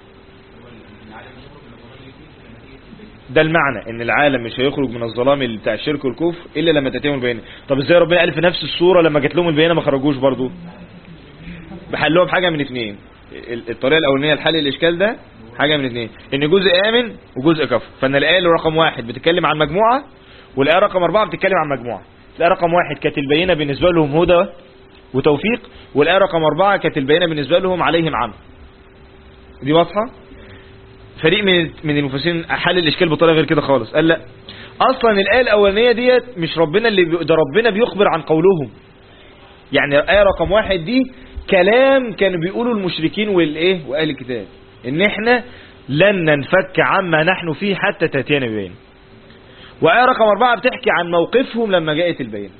ده المعنى؟ ان العالم مش هيخرج من الظلام بتاع الشرك والكفر الا لما تاتيهم البينه. طب ازاي ربنا قال في نفس السوره لما جات لهم البينه ما خرجوش برضو؟ بحلوها بحاجه من اتنين. الطريقه الاولانيه لحل الاشكال ده حاجه من اتنين، ان جزء امن وجزء كفر. فان الايه رقم 1 بتتكلم عن مجموعه، والايه رقم 4 بتتكلم عن مجموعه. الايه رقم 1 كانت البينه بالنسبه لهم هدى وتوفيق، والايه رقم 4 كانت البينه بالنسبه لهم عليهم عمى. دي واضحه؟ فريق من المفسرين حل الاشكال بطريقه غير كده خالص، قال لا، اصلا الايه الاولانيه ديت مش ربنا ده ربنا بيخبر عن قولهم. يعني الايه رقم 1 دي كلام كانوا بيقولوا المشركين واهل الكتاب، ان احنا لن ننفك عما نحن فيه حتى تاتينا بينه. وآية رقم 4 بتحكي عن موقفهم لما جاءت البينة.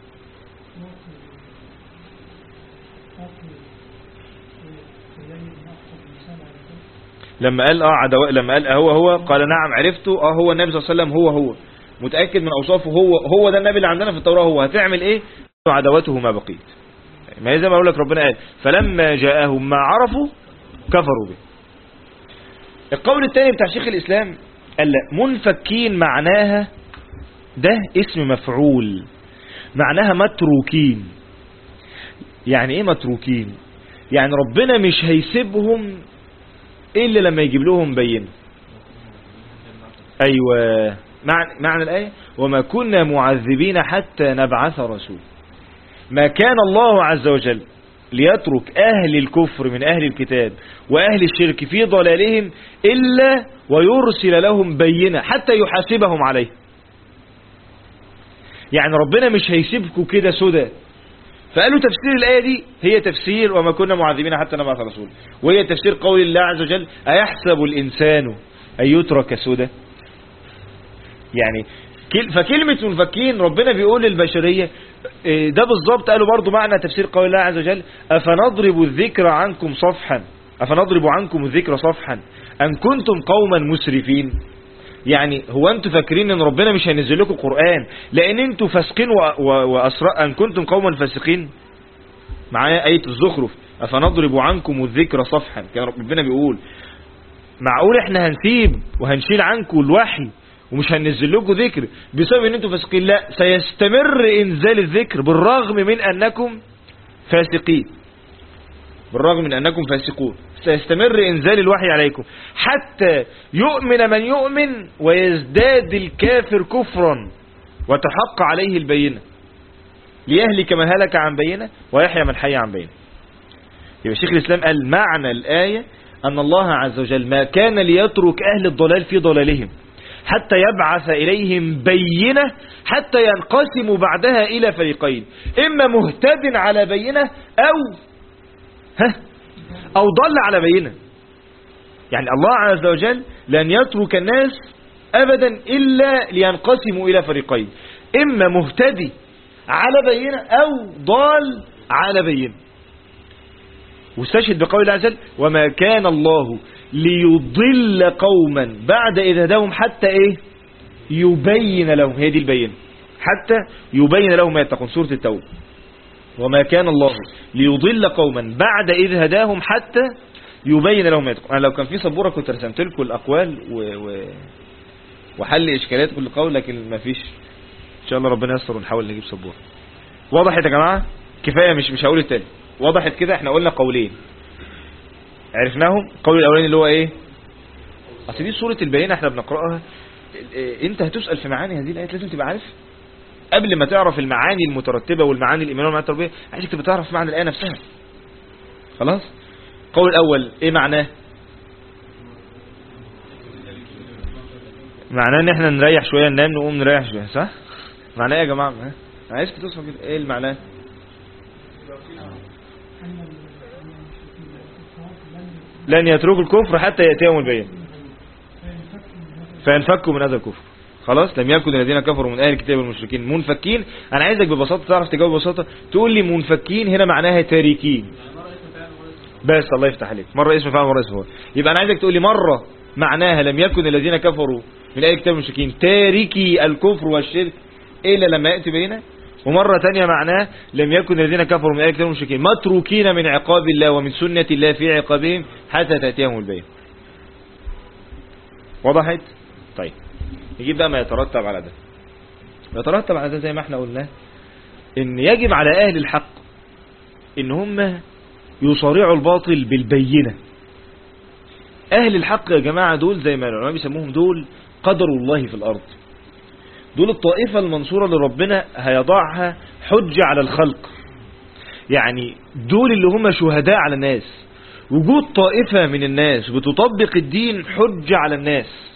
لما قال لما قال هو قال نعم عرفته، هو النبي صلى الله عليه وسلم، هو متأكد من أوصافه، هو ده النبي اللي عندنا في التوراة، هو هتعمل ايه؟ عداوته ما بقيت. ما زي ما اقول لك ربنا قال: فلما جاءهم ما عرفوا كفروا به. القول الثاني بتاع شيخ الإسلام قال لا، منفكين معناها ده اسم مفعول، معناها متروكين. يعني ايه متروكين؟ يعني ربنا مش هيسيبهم إلا لما يجيب لهم بينة. أيوة، معنى الآية وما كنا معذبين حتى نبعث رسول. ما كان الله عز وجل ليترك أهل الكفر من أهل الكتاب وأهل الشرك في ضلالهم إلا ويرسل لهم بينة حتى يحاسبهم عليه. يعني ربنا مش هيسيبكم كده سدى. فقالوا تفسير الآية دي هي تفسير وما كنا معذبين حتى نبعث رسول، وهي تفسير قول الله عز وجل أيحسب الإنسان أن يترك سدى. يعني فكلمة منفكين ربنا بيقول للبشرية ده بالضبط. قالوا برضو معنى تفسير قول الله عز وجل أفنضرب الذكر عنكم صفحا، أفنضرب عنكم الذكر صفحا أن كنتم قوما مسرفين. يعني هو أنتوا فاكرين أن ربنا مش هينزل لكم قرآن لأن أنتوا فاسقين وأسراء أن كنتم قوما فاسقين؟ معايا آية الزخرف أفنضرب عنكم الذكر صفحا. كان ربنا بيقول معقول احنا هنسيب وهنشيل عنكم الوحي ومش هننزل لكم ذكر بسبب ان انتم فاسقين؟ لا، سيستمر انزال الذكر بالرغم من انكم فاسقين، بالرغم من انكم فاسقون سيستمر انزال الوحي عليكم حتى يؤمن من يؤمن ويزداد الكافر كفرا وتحق عليه البينة، ليهلك من هلك عن بينة ويحيى من حي عن بينة. يبقى شيخ الإسلام قال معنى الآية أن الله عز وجل ما كان ليترك أهل الضلال في ضلالهم حتى يبعث إليهم بينة حتى ينقسموا بعدها إلى فريقين، إما مهتد على بينة أو ضل على بينة. يعني الله عز وجل لن يترك الناس أبدا إلا لينقسموا إلى فريقين، إما مهتدي على بينة أو ضال على بينة. واستشهد بقول الله عز وجل وما كان الله ليضل قوما بعد إذ هداهم حتى يبين لهم. هي دي البينة، حتى يبين لهم ما يتقون، سورة التوبة. وما كان الله ليضل قوما بعد إذ هداهم حتى يبين لهم ما يتقون. أنا لو كان في سبورة كنت رسمت لكم الأقوال وحل إشكالات كل قول، لكن ما فيش. إن شاء الله ربنا يستر ونحاول نجيب سبورة. وضحت يا جماعة؟ كفاية، مش هقول التاني. وضحت كده؟ احنا قلنا قولين عرفناهم. القول الأولاني اللي هو أصل دي سورة البينة احنا بنقرأها. انت هتسأل في معاني هذه الآيات لازم تبقى عارف قبل ما تعرف المعاني المترتبة والمعاني الإيمانية والمعاني التربية. عايزك تبقى تعرف معنى الآية نفسها. خلاص؟ القول الأول ايه معناه؟ معناه ان احنا نريح شوية، ننام نقوم نريح شوية، صح؟ معناه ايه يا جماعة؟ عايزك تصحى كده. ايه المعنى؟ لن يتركوا الكفر حتى يأتيهم البينة فينفكوا من هذا الكفر. خلاص، لم يكن الذين كفروا من اهل الكتاب والمشركين منفكين. انا عايزك ببساطه تعرف تجاوب ببساطه، تقول لي منفكين هنا معناها تاركين بس. الله يفتح عليك، مره اسم فاعل مره اسم فاعل. يبقى انا عايزك تقول لي مره معناها لم يكن الذين كفروا من اهل الكتاب والمشركين تاركي الكفر والشرك الا لما ياتي بينه، ومره ثانيه معناه لم يكن الذين كفروا من اهل الكتاب والمشركين متروكين من عقاب الله ومن سنه الله في عقابهم حتى تاتيهم البينه. وضحت؟ طيب نجيب بقى ما يترتب على ده. يترتب على ده زي ما احنا قلنا ان يجب على اهل الحق ان هم يصارعوا الباطل بالبينة. اهل الحق يا جماعة دول زي ما العلماء بيسموهم دول قدر الله في الارض. دول الطائفة المنصورة اللي ربنا هيضعها حجة على الخلق. يعني دول اللي هم شهداء على الناس. وجود طائفة من الناس بتطبق الدين حجة على الناس.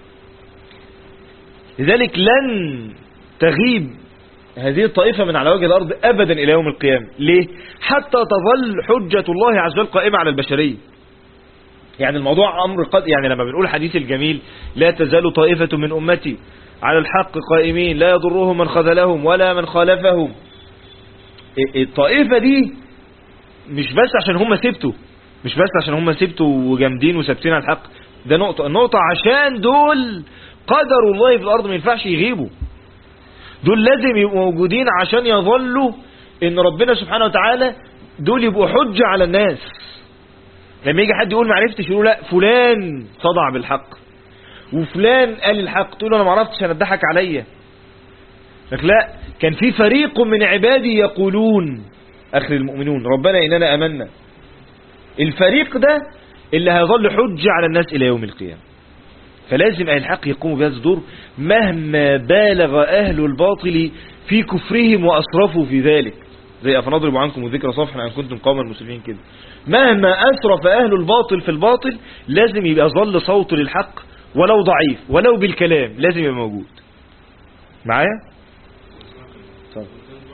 لذلك لن تغيب هذه الطائفة من على وجه الأرض أبدا إلى يوم القيامة. ليه؟ حتى تظل حجة الله عز وجل قائمة على البشرية. يعني الموضوع أمر يعني لما بنقول حديث الجميل لا تزال طائفة من أمتي على الحق قائمين لا يضرهم من خذلهم ولا من خالفهم. الطائفة دي مش بس عشان هم سبتوا، مش بس عشان هم سبتوا وجامدين وثابتين على الحق. ده النقطة عشان دول قدر الله في الأرض، ما ينفعش يغيبوا. دول لازم يبقوا موجودين عشان يظلوا ان ربنا سبحانه وتعالى دول يبقوا حجة على الناس. لما يجي حد يقول ما عرفتش، يقولوا لا فلان صدع بالحق وفلان قال الحق، تقول انا ما عرفتش انا اتضحك عليا. لك لا، كان في فريق من عبادي يقولون اخر المؤمنون ربنا اننا امنا. الفريق ده اللي هيظل حجة على الناس إلى يوم القيامة. فلازم أهل الحق يقوموا بهذا الدور مهما بالغ أهل الباطل في كفرهم وأسرفوا في ذلك، زي أفنضرب عنكم الذكر صفحا أن كنتم قوما مسلمين كده. مهما أسرف أهل الباطل في الباطل لازم يبقى ظل صوت للحق ولو ضعيف ولو بالكلام، لازم يبقى موجود معايا. طيب.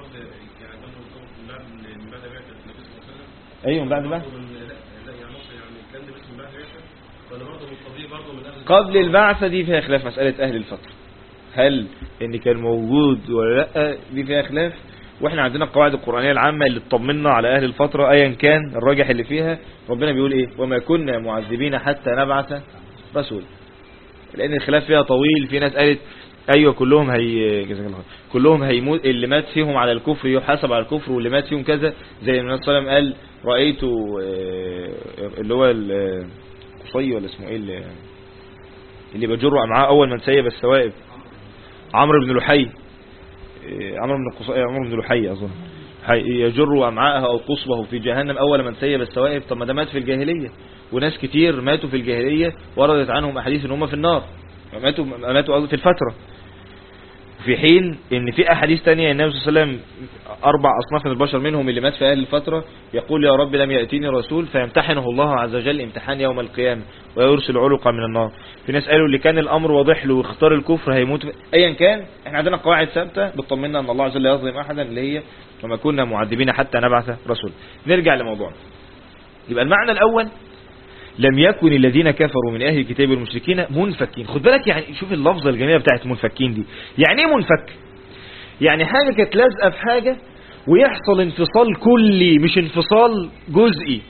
ايوه بعد ما قبل البعثة دي فيها خلاف، مسألة أهل الفترة هل إن كان موجود ولا لا دي فيها خلاف، واحنا عندنا القواعد القرآنية العامة اللي تطمنا على أهل الفترة أيا كان الراجح اللي فيها. ربنا بيقول إيه؟ وما كنا معذبين حتى نبعث رسول. لأن الخلاف فيها طويل، في ناس قالت أيوة كلهم جزاك الله كلهم هيموت، اللي مات فيهم على الكفر يحاسب على الكفر، واللي مات فيهم كذا، زي النبي صلى الله عليه وسلم قال رأيت اللي هو القصي ولا اسمه ايه اللي بجر أمعاء أول من سيب السوائب، عمرو بن لحي، عمرو بن لحي أظن، يجر أمعاءها أو قصبه في جهنم أول من سيب السوائب. طب ما ده مات في الجاهلية، وناس كتير ماتوا في الجاهلية وردت عنهم أحاديث ان هم في النار، ماتوا في الفترة، في حين ان في أحاديث تانية النبي صلى الله عليه وسلم 4 أصناف من البشر منهم اللي مات في أهل الفترة يقول يا رب لم يأتيني رسول فيمتحنه الله عز وجل امتحان يوم القيامة ويرسل علقا من النار. في ناس قالوا اللي كان الأمر واضح له واختار الكفر هيموت. أيا كان احنا عندنا قواعد ثابتة بتطمنا ان الله عز وجل لا يظلم أحدا، اللي هي وما كنا معذبين حتى نبعث رسول. نرجع لموضوعنا. يبقى المعنى الأول لم يكن الذين كفروا من أهل الكتاب والمشركين منفكين. خد بالك يعني، شوف اللفظة الجميلة بتاعت منفكين دي، يعني ايه منفك؟ يعني حاجة كانت لازقة في حاجة ويحصل انفصال كلي مش انفصال جزئي.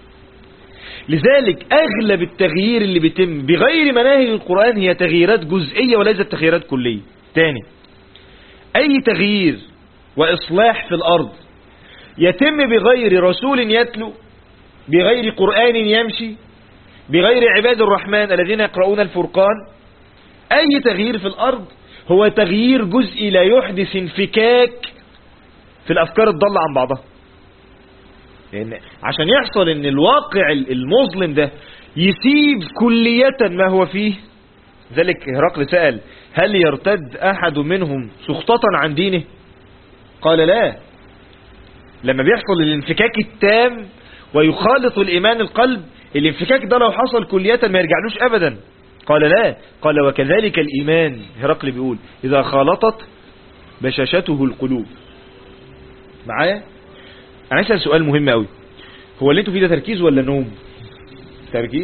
لذلك أغلب التغيير اللي بيتم بغير مناهج القرآن هي تغييرات جزئية وليست تغييرات كلية. تاني، أي تغيير وإصلاح في الأرض يتم بغير رسول يتلو، بغير قرآن يمشي، بغير عباد الرحمن الذين يقرؤون الفرقان، أي تغيير في الأرض هو تغيير جزئي لا يحدث انفكاك في الأفكار الضالة عن بعضها. لأن عشان يحصل ان الواقع المظلم ده يسيب كلية ما هو فيه، ذلك هرقل سأل هل يرتد أحد منهم سخطة عن دينه؟ قال لا. لما بيحصل الانفكاك التام ويخالط الإيمان القلب، الانفكاك ده لو حصل كلية ما يرجعلوش أبدا. قال لا، قال وكذلك الإيمان، هرقل بيقول إذا خالطت بشاشته القلوب. معايا؟ أنا أسأل سؤال مهم أوي، هو اللي انتوا فيه ده تركيز ولا نوم؟ تركيز؟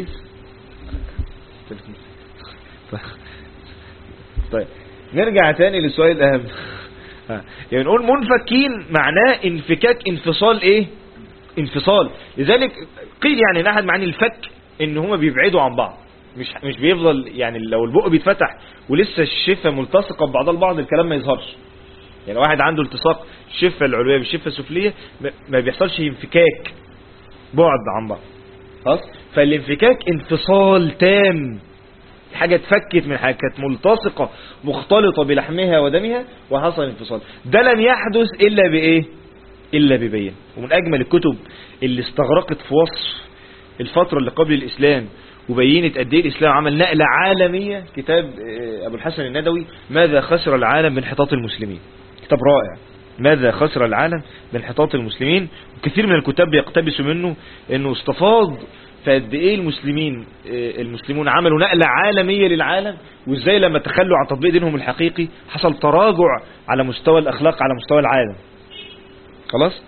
طيب نرجع تاني للسؤال الأهم. يعني نقول منفكين معناه انفكاك، انفصال ايه؟ انفصال. لذلك قيل يعني نحن معنى الفك ان هما بيبعدوا عن بعض، مش بيفضل يعني لو البق بيتفتح ولسه الشفة ملتصقة ببعضها البعض الكلام ما يظهرش. يعني واحد عنده التصاق الشفة العلوية بالشفة السفلية ما بيحصلش انفكاك، بعد عن بعض خلاص. فالانفكاك انفصال تام، حاجة اتفكت من حاجة كانت ملتصقة مختلطة بلحمها ودمها وحصل انفصال. ده لم يحدث إلا بإيه؟ إلا ببين. ومن أجمل الكتب اللي استغرقت في وصف الفترة اللي قبل الإسلام وبينت قد ايه الإسلام عمل نقلة عالمية، كتاب أبو الحسن الندوي ماذا خسر العالم بانحطاط المسلمين. كتاب رائع، ماذا خسر العالم بانحطاط المسلمين. وكثير من الكتاب يقتبسوا منه انه استفاض فقد ايه المسلمون عملوا نقلة عالمية للعالم، وازاي لما تخلوا عن تطبيق دينهم الحقيقي حصل تراجع على مستوى الأخلاق على مستوى العالم. خلاص،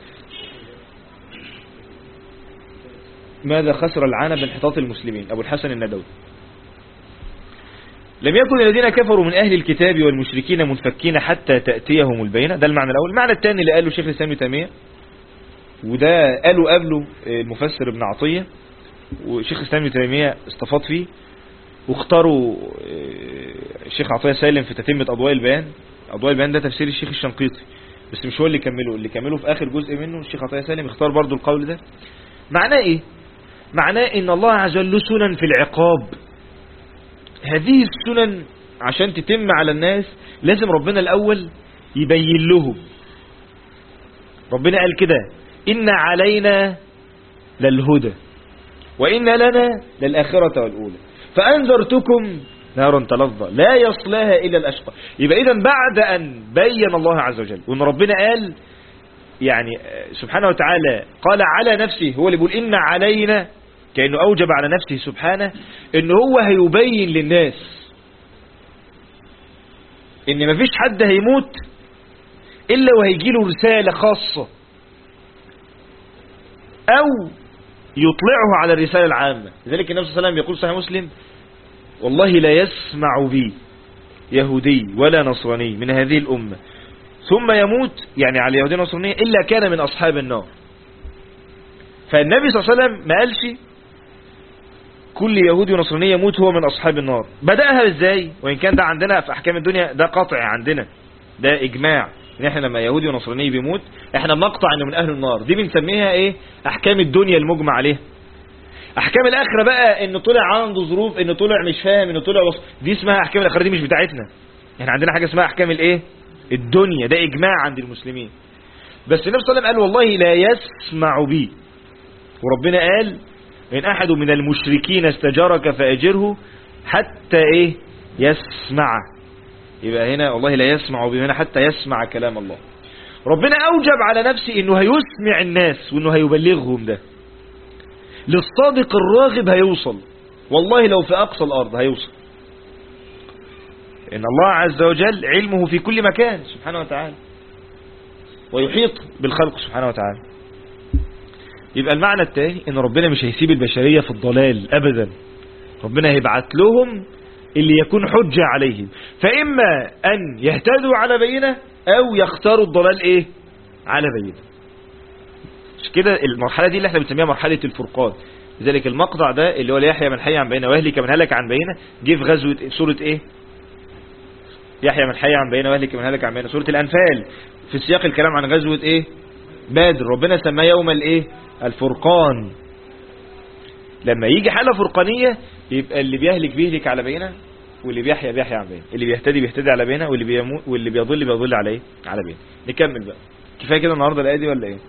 ماذا خسر العالم بانحطاط المسلمين، أبو الحسن الندوي. لم يكن الذين كفروا من أهل الكتاب والمشركين منفكين حتى تأتيهم البينة. ده المعنى الأول. المعنى الثاني اللي قاله شيخ الإسلام ابن تيمية، وده قاله قبله المفسر ابن عطية، وشيخ الإسلام ابن تيمية استفاض فيه واختاروا الشيخ عطية سالم في تتمة أضواء البيان. أضواء البيان ده تفسير الشيخ الشنقيطي، بس مش هو اللي كمله في آخر جزء منه الشيخ عطية سالم اختار برضو القول ده. معناه إيه؟ معناه إن الله عز وجل سنن في العقاب. هذه السنن عشان تتم على الناس لازم ربنا الأول يبين لهم. ربنا قال كده إن علينا للهدى وإن لنا للآخرة والأولى فأنذرتكم نارا تلظى لا يصلاها إلا الأشقى. يبقى إذن بعد أن بين الله عز وجل وأن ربنا قال يعني سبحانه وتعالى قال على نفسه، هو اللي بيقول إن علينا، كأنه أوجب على نفسه سبحانه إن هو هيبين للناس إن مفيش حد هيموت إلا وهيجيله رسالة خاصة أو يطلعه على الرسالة العامة. لذلك النبي صلى الله عليه وسلم يقول صحيح مسلم: والله لا يسمع بي يهودي ولا نصراني من هذه الأمة ثم يموت، يعني على اليهودية والنصرانية، إلا كان من أصحاب النار. فالنبي صلى الله عليه وسلم ما قالش كل يهودي ونصراني يموت هو من أصحاب النار. بدأها إزاي؟ وإن كان ده عندنا في أحكام الدنيا ده قطع عندنا، ده إجماع إن إحنا لما يهودي ونصراني بيموت إحنا بنقطع إنه من أهل النار. دي بنسميها إيه؟ أحكام الدنيا المجمع عليها. أحكام الآخرة بقى إنه طلع عنده ظروف، إنه طلع مش فاهم، إنه طلع دي اسمها أحكام الآخرة، دي مش بتاعتنا. إحنا عندنا حاجة اسمها أحكام الإيه؟ الدنيا، ده إجماع عند المسلمين. بس النبي صلى الله عليه وسلم قال: والله لا يسمع بي. وربنا قال: إن أحد من المشركين استجارك فأجره حتى إيه؟ يسمع. يبقى هنا والله لا يسمع بي هنا حتى يسمع كلام الله. ربنا أوجب على نفسه إنه هيسمع الناس وإنه هيبلغهم. ده للصادق الراغب هيوصل، والله لو في أقصى الأرض هيوصل. إن الله عز وجل علمه في كل مكان سبحانه وتعالى، ويحيط بالخلق سبحانه وتعالى. يبقى المعنى الثاني إن ربنا مش هيسيب البشرية في الضلال أبدا، ربنا هيبعت لهم اللي يكون حجة عليهم، فإما أن يهتدوا على بينة أو يختاروا الضلال إيه؟ على بينة. مش كده المرحلة دي اللي احنا بنسميها مرحلة الفرقان. لذلك المقطع ده اللي هو لا يحيى من حي عن بينة ويهلك من هلك عن بينة جه في غزوة سورة إيه؟ يحيى من حي عن بينة ويهلك من هلك عن بينة، سورة الأنفال، في سياق الكلام عن غزوة إيه؟ بدر. ربنا سماه يوم الإيه؟ الفرقان. لما يجي حالة فرقانية يبقى اللي بيهلك بيهلك على بينة، واللي بيحيى بيحيى عن بينة، اللي بيهتدي بيهتدي على بينة، واللي بيضل بيضل على ايه؟ على بينة. نكمل بقى. كفايه كده النهارده الآية دي ولا ايه؟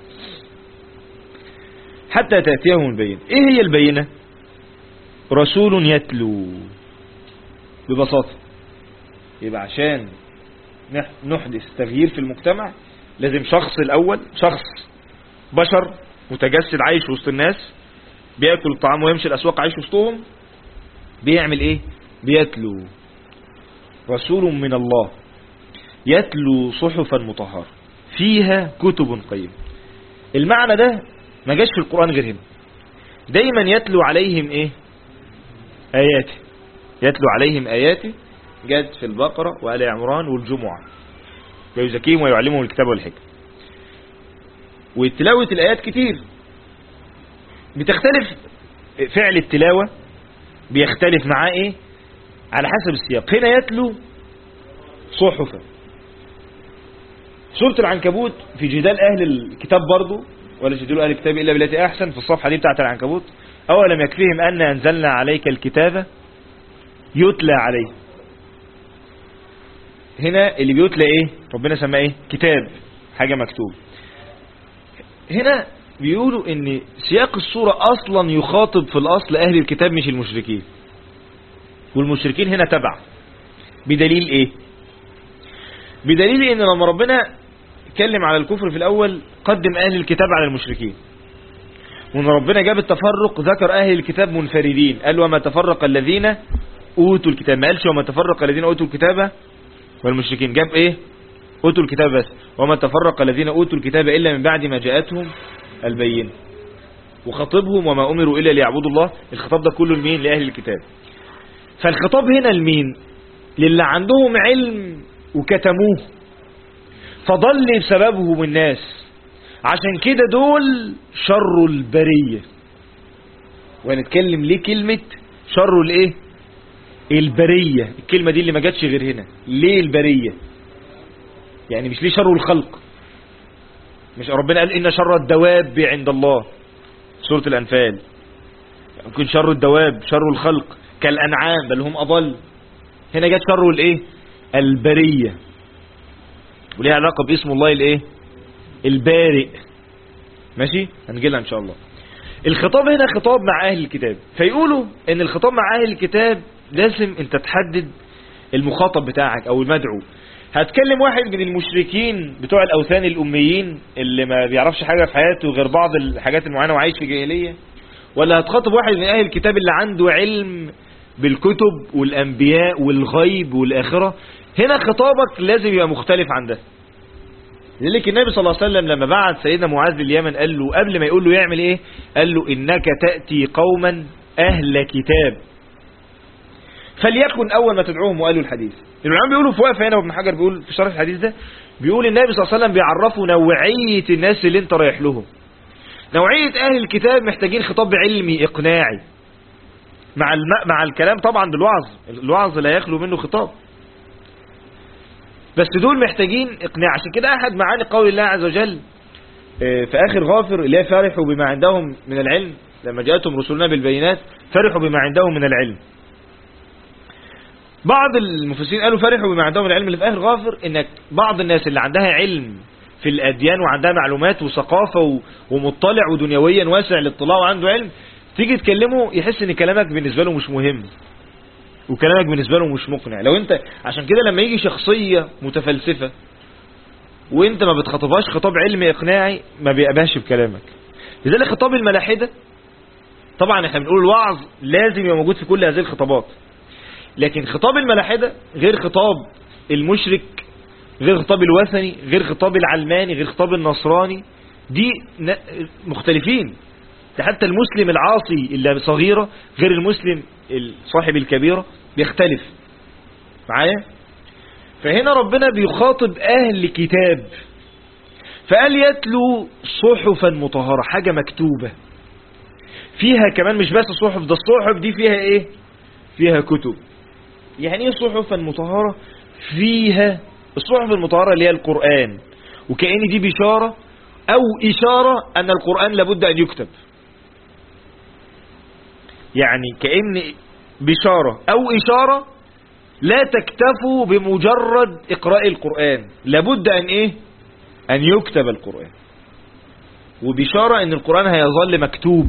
حتى تأتيهم البينة. ايه هي البينة؟ رسول يتلو. ببساطة يبقى عشان نحدث تغيير في المجتمع لازم شخص الأول، شخص بشر متجسد عايش وسط الناس، بيأكل الطعام ويمشي الأسواق عايش وسطهم، بيعمل ايه؟ بيتلو. رسول من الله يتلو صحفا مطهرة فيها كتب قيمة. المعنى ده ما جاش في القرآن غير هنا. دايما يتلو عليهم ايه؟ آياته. يتلو عليهم آياته جاءت في البقرة وآل عمران والجمعة، ويزكيهم ويعلمهم الكتاب والحكمة. وتلاوة الآيات كتير بتختلف، فعل التلاوة بيختلف معاه ايه؟ على حسب السياق. هنا يتلو صحفا. سورة العنكبوت في جدال أهل الكتاب برضو، ولا جدال أهل الكتاب إلا بالتي أحسن، في الصفحة دي بتاعت العنكبوت: أولم يكفيهم أن أنزلنا عليك الكتاب يتلى عليه. هنا اللي بيتلى ايه؟ ربنا سماه ايه؟ كتاب، حاجة مكتوب. هنا بيقولوا ان سياق السورة اصلا يخاطب في الاصل اهل الكتاب مش المشركين، والمشركين هنا تبع. بدليل ايه؟ بدليل ان لما ربنا اتكلم على الكفر في الاول قدم اهل الكتاب على المشركين، وان ربنا جاب التفرق ذكر اهل الكتاب منفردين، قال وما تفرق الذين اوتوا الكتاب، ما قالش وما تفرق الذين اوتوا الكتاب والمشركين، جاب ايه؟ اوتوا الكتاب بس. وما تفرق الذين اوتوا الكتاب الا من بعد ما جاءتهم البينة. وخطبهم وما امروا الا ليعبدوا الله. الخطاب ده كله لمين؟ لاهل الكتاب. فالخطاب هنا لمين؟ للي عندهم علم وكتموه فضل بسببهم الناس، عشان كده دول شر البرية. ونتكلم ليه كلمة شر الايه؟ البرية. الكلمة دي اللي ما جاتش غير هنا. ليه البرية؟ يعني مش ليه شر الخلق. مش ربنا قال إن شر الدواب عند الله سورة الأنفال، ممكن شر الدواب شر الخلق كالأنعام بل هم أضل. هنا جات شر الايه؟ البرية، وليها علاقة باسم الله الايه؟ البارئ. ماشي، هنجيلها ان شاء الله. الخطاب هنا خطاب مع أهل الكتاب، فيقولوا ان الخطاب مع أهل الكتاب لازم انت تحدد المخاطب بتاعك او المدعو. هتكلم واحد من المشركين بتوع الأوثان الأميين اللي ما بيعرفش حاجة في حياته غير بعض الحاجات المعينة وعايش في جاهلية، ولا هتخاطب واحد من أهل الكتاب اللي عنده علم بالكتب والأنبياء والغيب والآخرة؟ هنا خطابك لازم يبقى مختلف عن ده. لذلك النبي صلى الله عليه وسلم لما بعت سيدنا معاذ لليمن قال له قبل ما يقول له يعمل ايه، قال له إنك تأتي قوما أهل كتاب فليكن أول ما تدعوهم وقالوا الحديث. العلماء بيقولوا في وقفة هنا، وابن حجر بيقول في شرح الحديث ده، بيقول النبي صلى الله عليه وسلم بيعرفوا نوعية الناس اللي انت رايح لهم. نوعية أهل الكتاب محتاجين خطاب علمي إقناعي مع الكلام طبعا الوعظ لا يخلو منه خطاب، بس دول محتاجين إقناع. عشان كده أحد معاني قول الله عز وجل في آخر غافر اللي هي فرحوا بما عندهم من العلم لما جاءتهم رسلنا بالبينات فرحوا بما عندهم من العلم. بعض المفسرين قالوا فرحوا بما عندهم من العلم اللي في آخر غافر إنك بعض الناس اللي عندها علم في الأديان وعندها معلومات وثقافة ومطلع ودنيويا واسع الاطلاع وعنده علم، تيجي تكلمه يحس ان كلامك بالنسبة له مش مهم وكلامك بالنسبة له مش مقنع. لو انت عشان كده لما يجي شخصية متفلسفة وانت ما بتخاطبهاش خطاب علمي اقناعي ما بيقباش بكلامك. لذلك خطاب الملاحدة طبعا احنا بنقول الوعظ لازم يبقى موجود في كل هذه الخطابات، لكن خطاب الملاحدة غير خطاب المشرك، غير خطاب الوثني، غير خطاب العلماني، غير خطاب النصراني، دي مختلفين. حتى المسلم العاصي اللي صغيرة غير المسلم صاحب الكبيرة بيختلف معايا. فهنا ربنا بيخاطب أهل كتاب فقال يتلو صحفا مطهرة، حاجة مكتوبة فيها كمان، مش بس صحف، ده الصحف دي فيها ايه؟ فيها كتب. يعني ايه صحفا مطهرة؟ فيها الصحف المطهرة اللي هي القرآن، وكأن دي بشارة او اشارة ان القرآن لابد ان يكتب. يعني كأن بشارة او اشارة لا تكتفوا بمجرد اقراء القرآن، لابد ان ايه؟ ان يكتب القرآن. وبشارة ان القرآن هيظل مكتوب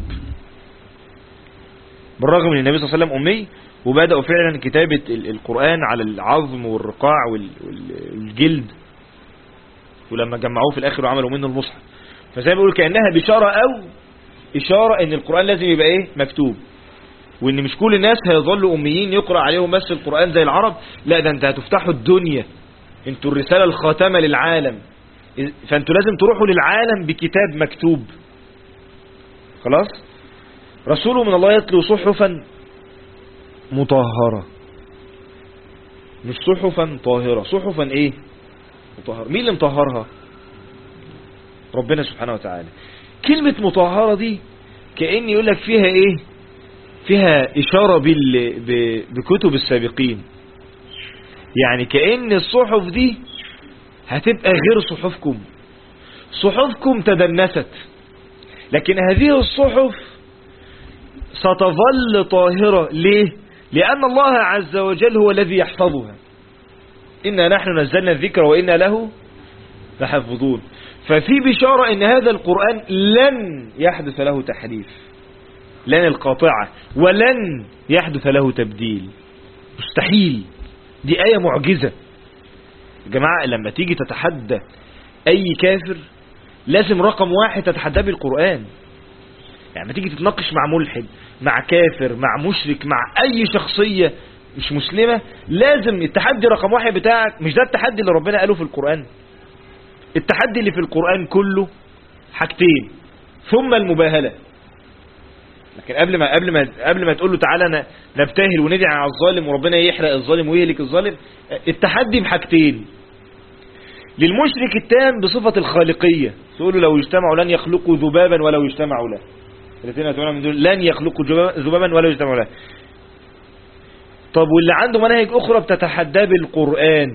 بالرغم من النبي صلى الله عليه وسلم امي، وبدأوا فعلا كتابة القرآن على العظم والرقاع والجلد، ولما جمعوه في الاخر وعملوا منه المصحف. فزي ما بيقول كأنها بشارة او اشارة ان القرآن لازم يبقى ايه؟ مكتوب، وان مش كل الناس هيظلوا اميين يقرأ عليهم بس القرآن زي العرب، لا ده انت هتفتحوا الدنيا، انتوا الرسالة الخاتمة للعالم، فانتوا لازم تروحوا للعالم بكتاب مكتوب. خلاص؟ رسول من الله يتلو صحفا مطهرة، مش صحفا طاهرة، صحفا ايه؟ مطهرة. مين اللي مطهرها؟ ربنا سبحانه وتعالى. كلمة مطهرة دي كأن يقول لك فيها ايه؟ فيها اشارة بكتب السابقين، يعني كأن الصحف دي هتبقى غير صحفكم. صحفكم تدنست، لكن هذه الصحف ستظل طاهرة. ليه؟ لأن الله عز وجل هو الذي يحفظها. إنا نحن نزلنا الذكر وإنا له لحافظون. ففي بشارة إن هذا القرآن لن يحدث له تحريف، لن القاطعة، ولن يحدث له تبديل، مستحيل. دي آية معجزة يا جماعة. لما تيجي تتحدى أي كافر لازم رقم واحد تتحدى بالقرآن. يعني لما تيجي تتناقش مع ملحد، مع كافر، مع مشرك، مع أي شخصية مش مسلمة، لازم التحدي رقم واحد بتاعك مش ده التحدي اللي ربنا قاله في القرآن. التحدي اللي في القرآن كله حاجتين، ثم المباهلة. لكن قبل ما تقول له تعالى نبتهل وندعي على الظالم وربنا يحرق الظالم ويهلك الظالم، التحدي بحاجتين. للمشرك التام بصفة الخالقية، تقول له لو يجتمعوا لن يخلقوا ذبابا ولو يجتمعوا له، الاثنين يتمنى من دول لن يخلقوا ذبابا ولا يجتمعوا له. طب واللي عنده مناهج اخرى بتتحدى بالقرآن،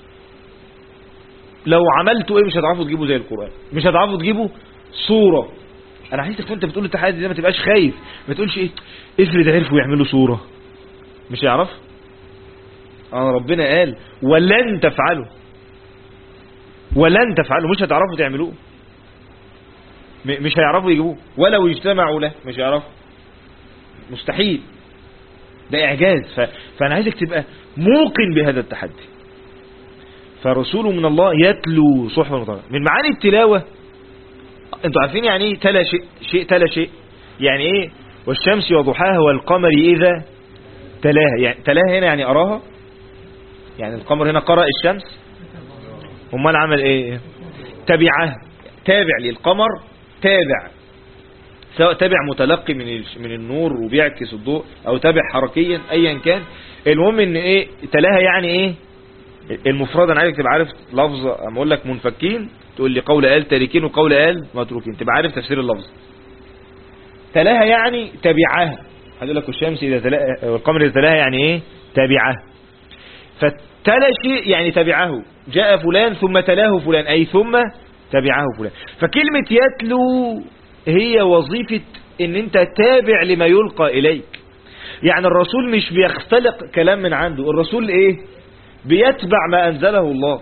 لو عملتوا ايه مش هتعرفوا تجيبوا زي القرآن، مش هتعرفوا تجيبوا صورة. انا عايزك وانت بتقول التحدي ده ما تبقاش خايف، ما تقولش ايه افرض عرفوا يعملوا صورة، مش يعرف. ربنا قال ولن تفعلوا، ولن تفعلوا، مش هتعرفوا تعملوه. مش هيعرفوا يجيبوه، ولو يجتمعوا له مش هيعرفوا، مستحيل، ده إعجاز. فأنا عايزك تبقى موقن بهذا التحدي. فرسول من الله يتلو صحفا مطهرة. من معاني التلاوة، انتوا عارفين يعني ايه تلا شيء تلا شيء؟ يعني ايه والشمس وضحاها والقمر إذا تلاها؟ يعني تلاها هنا يعني أراها، يعني القمر هنا قرأ الشمس، امال عمل ايه؟ تبعها، تابع للقمر، تابع، سواء تابع متلقي من النور وبيعكس الضوء، او تابع حركيا، ايا كان. المهم ان ايه تلاها يعني ايه المفرد. انا عايزك تبقى عارف لفظ، اما اقول لك منفكين تقول لي قول قال تاركين وقول قال متروكين، تبقى عارف تفسير اللفظ. تلاها يعني تبعها، هقول لك والشمس اذا تلاها والقمر اذا تلاها يعني ايه تبعها. فتلا شيء يعني تبعه، جاء فلان ثم تلاه فلان، اي ثم تبعه فلان. فكلمة يتلو هي وظيفة ان انت تابع لما يلقى اليك. يعني الرسول مش بيختلق كلام من عنده، الرسول ايه بيتبع ما انزله الله.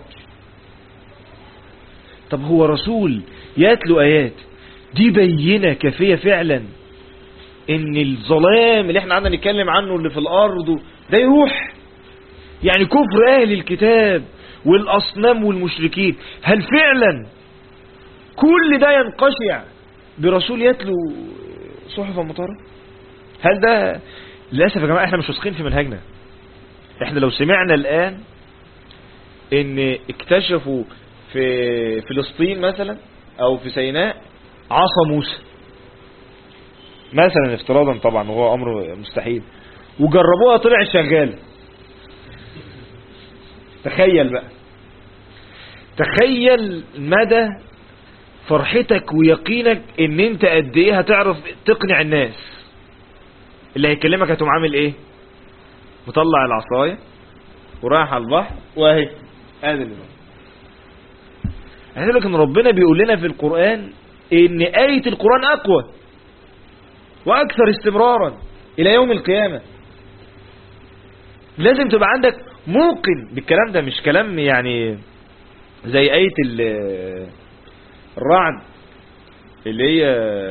طب هو رسول يتلو ايات دي بينة كافية فعلا ان الظلام اللي احنا عندنا نتكلم عنه اللي في الارض ده يروح؟ يعني كفر اهل الكتاب والاصنام والمشركين، هل فعلا كل ده ينقشع برسول يتلو صحفا مطهرة؟ هل ده؟ للأسف يا جماعة احنا مش واثقين في منهجنا. احنا لو سمعنا الآن ان اكتشفوا في فلسطين مثلا او في سيناء عصا موسى مثلا، افتراضا طبعا وهو امر مستحيل، وجربوها طلعت شغالة، تخيل بقى، تخيل مدى فرحتك ويقينك ان انت قد ايه هتعرف تقنع الناس. اللي هيكلمك هتقوم عامل ايه؟ مطلع العصاية ورايح على البحر واهي قادر. عايز اقول لك ان ربنا بيقول لنا في القرآن ان آية القرآن اقوى واكثر استمرارا الى يوم القيامة. لازم تبقى عندك موقن بالكلام ده، مش كلام يعني زي آية الرعد اللي هي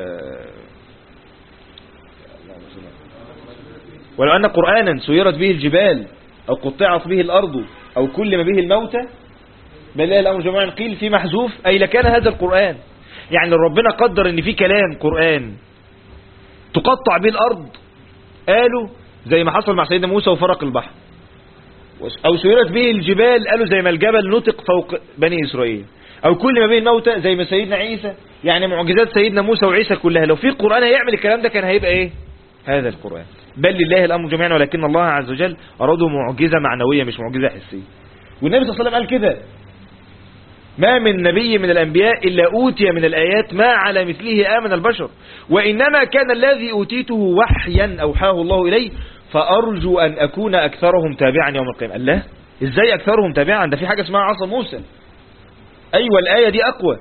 ولو أن قرآنا سيرت به الجبال أو قطعت به الأرض أو كلم به الموتى بل لا الأمر جميعا قيل في محذوف، أي لكان هذا القرآن. يعني ربنا قدر ان في كلام قرآن تقطع به الأرض، قالوا زي ما حصل مع سيدنا موسى وفرق البحر، أو سيرت به الجبال قالوا زي ما الجبل نطق فوق بني إسرائيل، أو كل ما بين الموتى زي ما سيدنا عيسى. يعني معجزات سيدنا موسى وعيسى كلها لو في القرآن هيعمل الكلام ده كان هيبقى إيه؟ هذا القرآن. بل لله الأمر جميعا ولكن الله عز وجل أراده معجزة معنوية مش معجزة حسية. والنبي صلى الله عليه وسلم قال كده: ما من نبي من الأنبياء إلا أوتي من الآيات ما على مثله آمن البشر، وإنما كان الذي أوتيته وحيا أوحاه الله إليه فأرجو أن أكون أكثرهم تابعا يوم القيامة. الله، إزاي أكثرهم تابعا؟ ده في حاجة اسمها عصا موسى. أيوة الآية دي أقوى.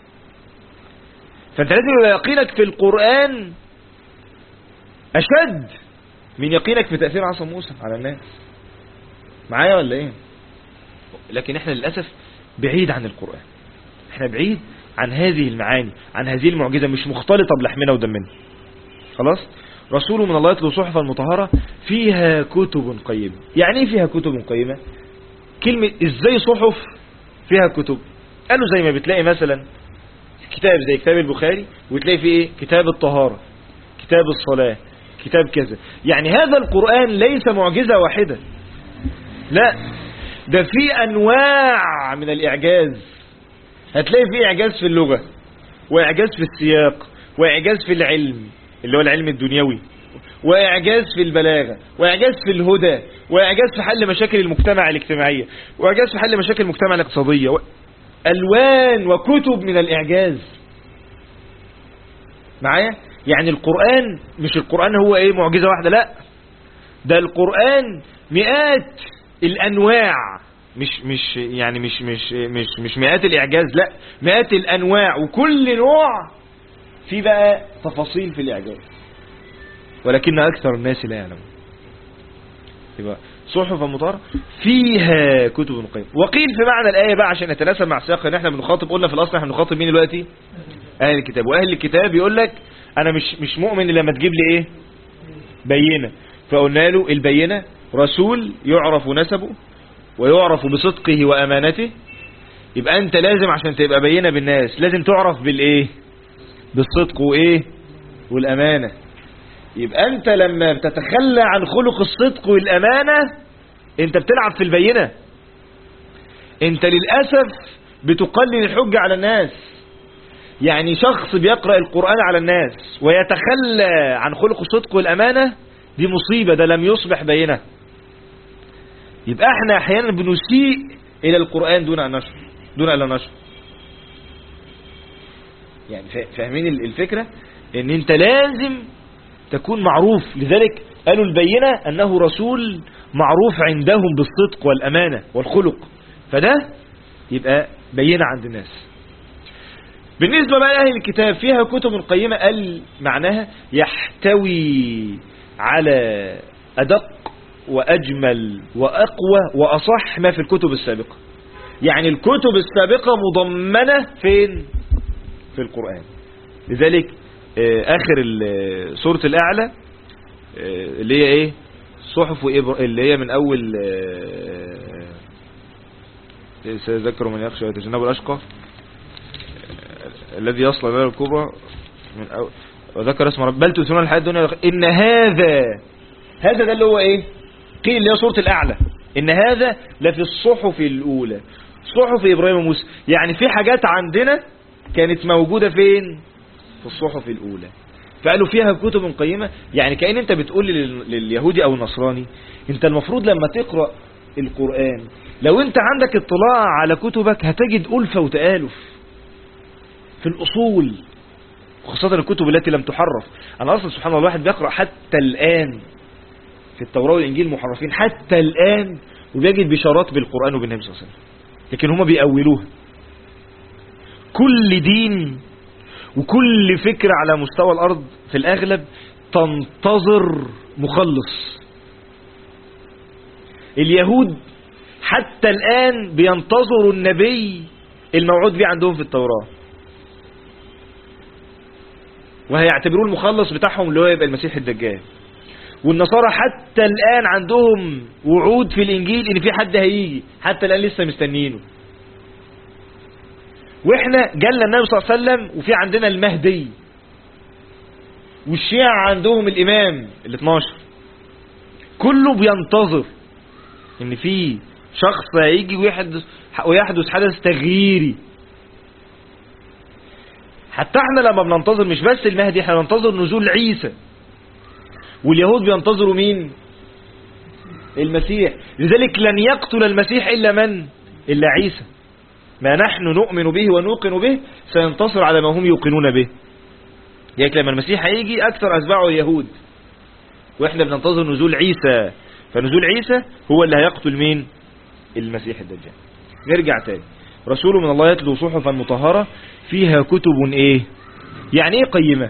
فأنت لازم يبقى يقينك في القرآن أشد من يقينك في تأثير عصا موسى على الناس. معايا ولا إيه؟ لكن إحنا للأسف بعيد عن القرآن، إحنا بعيد عن هذه المعاني، عن هذه المعجزة، مش مختلطة بلحمنا ودمنا. خلاص؟ رسول من الله يتلو صحفا مطهرة فيها كتب قيمة. يعني ايه فيها كتب قيمة؟ كلمة ازاي صحف فيها كتب؟ قالوا زي ما بتلاقي مثلا كتاب زي كتاب البخاري وتلاقي فيه ايه؟ كتاب الطهارة، كتاب الصلاة، كتاب كذا. يعني هذا القرآن ليس معجزة واحدة، لا، ده فيه انواع من الاعجاز. هتلاقي فيه اعجاز في اللغة، واعجاز في السياق، واعجاز في العلم اللي هو العلم الدنيوي، واعجاز في البلاغة، واعجاز في الهدى، واعجاز في حل مشاكل المجتمع الاجتماعية، واعجاز في حل مشاكل المجتمع الاقتصادية، الوان وكتب من الاعجاز. معايا؟ يعني القرآن مش القرآن هو ايه معجزة واحدة، لا، ده القرآن مئات الانواع، مش مئات الاعجاز، لا، مئات الانواع، وكل نوع في بقى تفاصيل في الإعجاز، ولكن أكثر الناس لا يعلمون. يبقى صحف مطهرة فيها كتب قيمة. وقيل في معنى الآية بقى عشان نتناسب مع السياق ان احنا بنخاطب، قلنا في الأصل احنا بنخاطب مين دلوقتي؟ اهل الكتاب. واهل الكتاب يقول لك انا مش مؤمن لما تجيب لي ايه بينة. فقلنا له البينة رسول يعرف نسبه ويعرف بصدقه وامانته. يبقى انت لازم عشان تبقى بينة بالناس لازم تعرف بالايه بالصدق وايه والامانة. يبقى انت لما بتتخلى عن خلق الصدق والامانة انت بتلعب في البينة. انت للأسف بتقلل الحجة على الناس. يعني شخص بيقرأ القرآن على الناس ويتخلى عن خلق الصدق والامانة دي مصيبة. ده لم يصبح بينة. يبقى احنا احيانا بنسيء الى القرآن دون ان نشر. يعني فاهمين الفكرة ان انت لازم تكون معروف. لذلك قالوا البينة انه رسول معروف عندهم بالصدق والامانة والخلق. فده يبقى بينة عند الناس. بالنسبة بقى لأهل الكتاب فيها كتب قيمة قال معناها يحتوي على أدق وأجمل وأقوى وأصح ما في الكتب السابقة. يعني الكتب السابقة مضمنة فين؟ في القرآن. لذلك آخر سورة الأعلى اللي هي إيه صحف اللي هي من أول سيذكر من يخشى ويتجنب الأشقى الذي يصل إلى الكبرى من أول وذكر اسم رب بل تؤثرون الحياة الدنيا إن هذا ده اللي هو إيه قيل اللي هي سورة الأعلى. إن هذا لفي الصحف الأولى صحف إبراهيم وموسى. يعني في حاجات عندنا كانت موجودة فين في الصحف الأولى. فقالوا فيها كتب قيمة. يعني كأن انت بتقول لليهودي او النصراني انت المفروض لما تقرأ القرآن لو انت عندك اطلاع على كتبك هتجد ألفة وتآلف في الأصول خاصة الكتب التي لم تحرف. أنا أصلا سبحان الله الواحد بيقرأ حتى الآن في التوراة والإنجيل محرفين حتى الآن وبيجد بشارات بالقرآن وبالنبي صلى الله عليه وسلم لكن هما بيأولوها. كل دين وكل فكرة على مستوى الأرض في الأغلب تنتظر مخلص. اليهود حتى الآن بينتظروا النبي الموعود به عندهم في التوراة وهيعتبروه المخلص بتاعهم اللي هو يبقى المسيح الدجال. والنصارى حتى الآن عندهم وعود في الإنجيل إن في حد هيجي حتى الآن لسه مستنينه. وإحنا جالنا النبي صلى الله عليه وسلم وفي عندنا المهدي. والشيعة عندهم الإمام ال12. كله بينتظر إن في شخص هيجي ويحدث حدث تغييري. حتى احنا لما بننتظر مش بس المهدي احنا بننتظر نزول عيسى. واليهود بينتظروا مين؟ المسيح. لذلك لن يقتل المسيح إلا من؟ إلا عيسى. ما نحن نؤمن به ونوقن به سينتصر على ما هم يوقنون به. يعني لما المسيح هيجي أكثر أتباعه اليهود وإحنا بننتظر نزول عيسى. فنزول عيسى هو اللي هيقتل مين؟ المسيح الدجال. نرجع تاني. رسول من الله يتلو صحفا مطهرة فيها كتب ايه؟ يعني ايه قيمة؟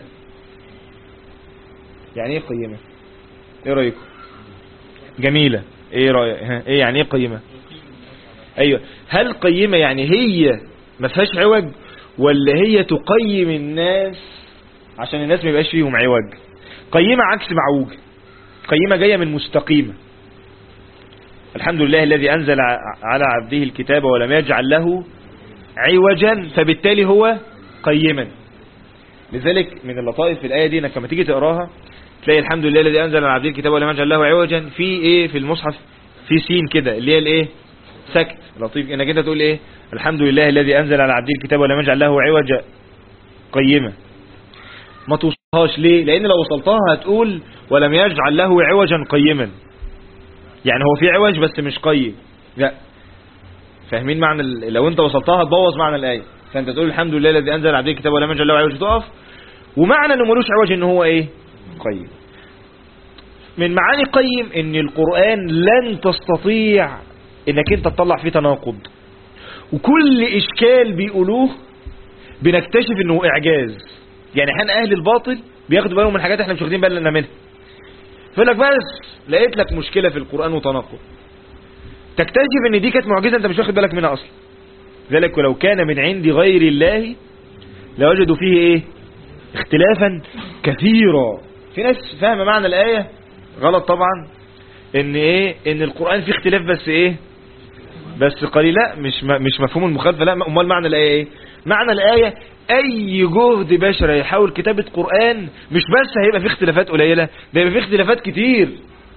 يعني ايه قيمة؟ ايه رأيكم؟ جميلة. ايه رأيك؟ ايه يعني ايه قيمة؟ ايوه. هل قيمة يعني هي ما فيهاش عوج ولا هي تقيم الناس عشان الناس ما يبقاش فيهم عوج؟ قيمة عكس معوج. قيمة جاية من مستقيمة. الحمد لله الذي أنزل على عبده الكتاب ولم يجعل له عوجا فبالتالي هو قيما. لذلك من اللطائف في الآية دي انك لما تيجي تقراها تلاقي الحمد لله الذي أنزل على عبده الكتاب ولم يجعل له عوجا في ايه في المصحف في سين كده اللي هي الايه سكت. لطيف انك انت تقول ايه الحمد لله الذي أنزل على عبده الكتاب ولم يجعل له عوجا قيمة. ما توصلهاش ليه؟ لأن لو وصلتها هتقول ولم يجعل له عوجا قيما يعني هو في عوج بس مش قيم. لا فاهمين معنى لو انت وصلتها هتبوظ معنى الآية. فانت تقول الحمد لله الذي أنزل على عبده الكتاب ولم يجعل له عوج تقف. ومعنى انه ملوش عوج ان هو ايه قيم. من معاني قيم ان القرآن لن تستطيع انك انت تطلع فيه تناقض. وكل اشكال بيقولوه بنكتشف انه اعجاز. يعني حين اهل الباطل بياخدوا بالهم من حاجات احنا مش واخدين بالنا منها. فيقول لك بس لقيت لك مشكلة في القرآن وتناقض تكتشف ان دي كانت معجزة انت مش واخد بالك منها اصلا. ذلك ولو كان من عند غير الله لوجدوا فيه ايه اختلافا كثيرا. في ناس فاهمه معنى الآية غلط طبعا، ان ايه ان القرآن فيه اختلاف بس ايه بس قليل. لا مش مفهوم المخالفة، لا. امال معنى الآية ايه؟ معنى الآية اي جهد بشري يحاول كتابة قرآن مش بس هيبقى فيه اختلافات قليلة، ده يبقى فيه اختلافات كتير.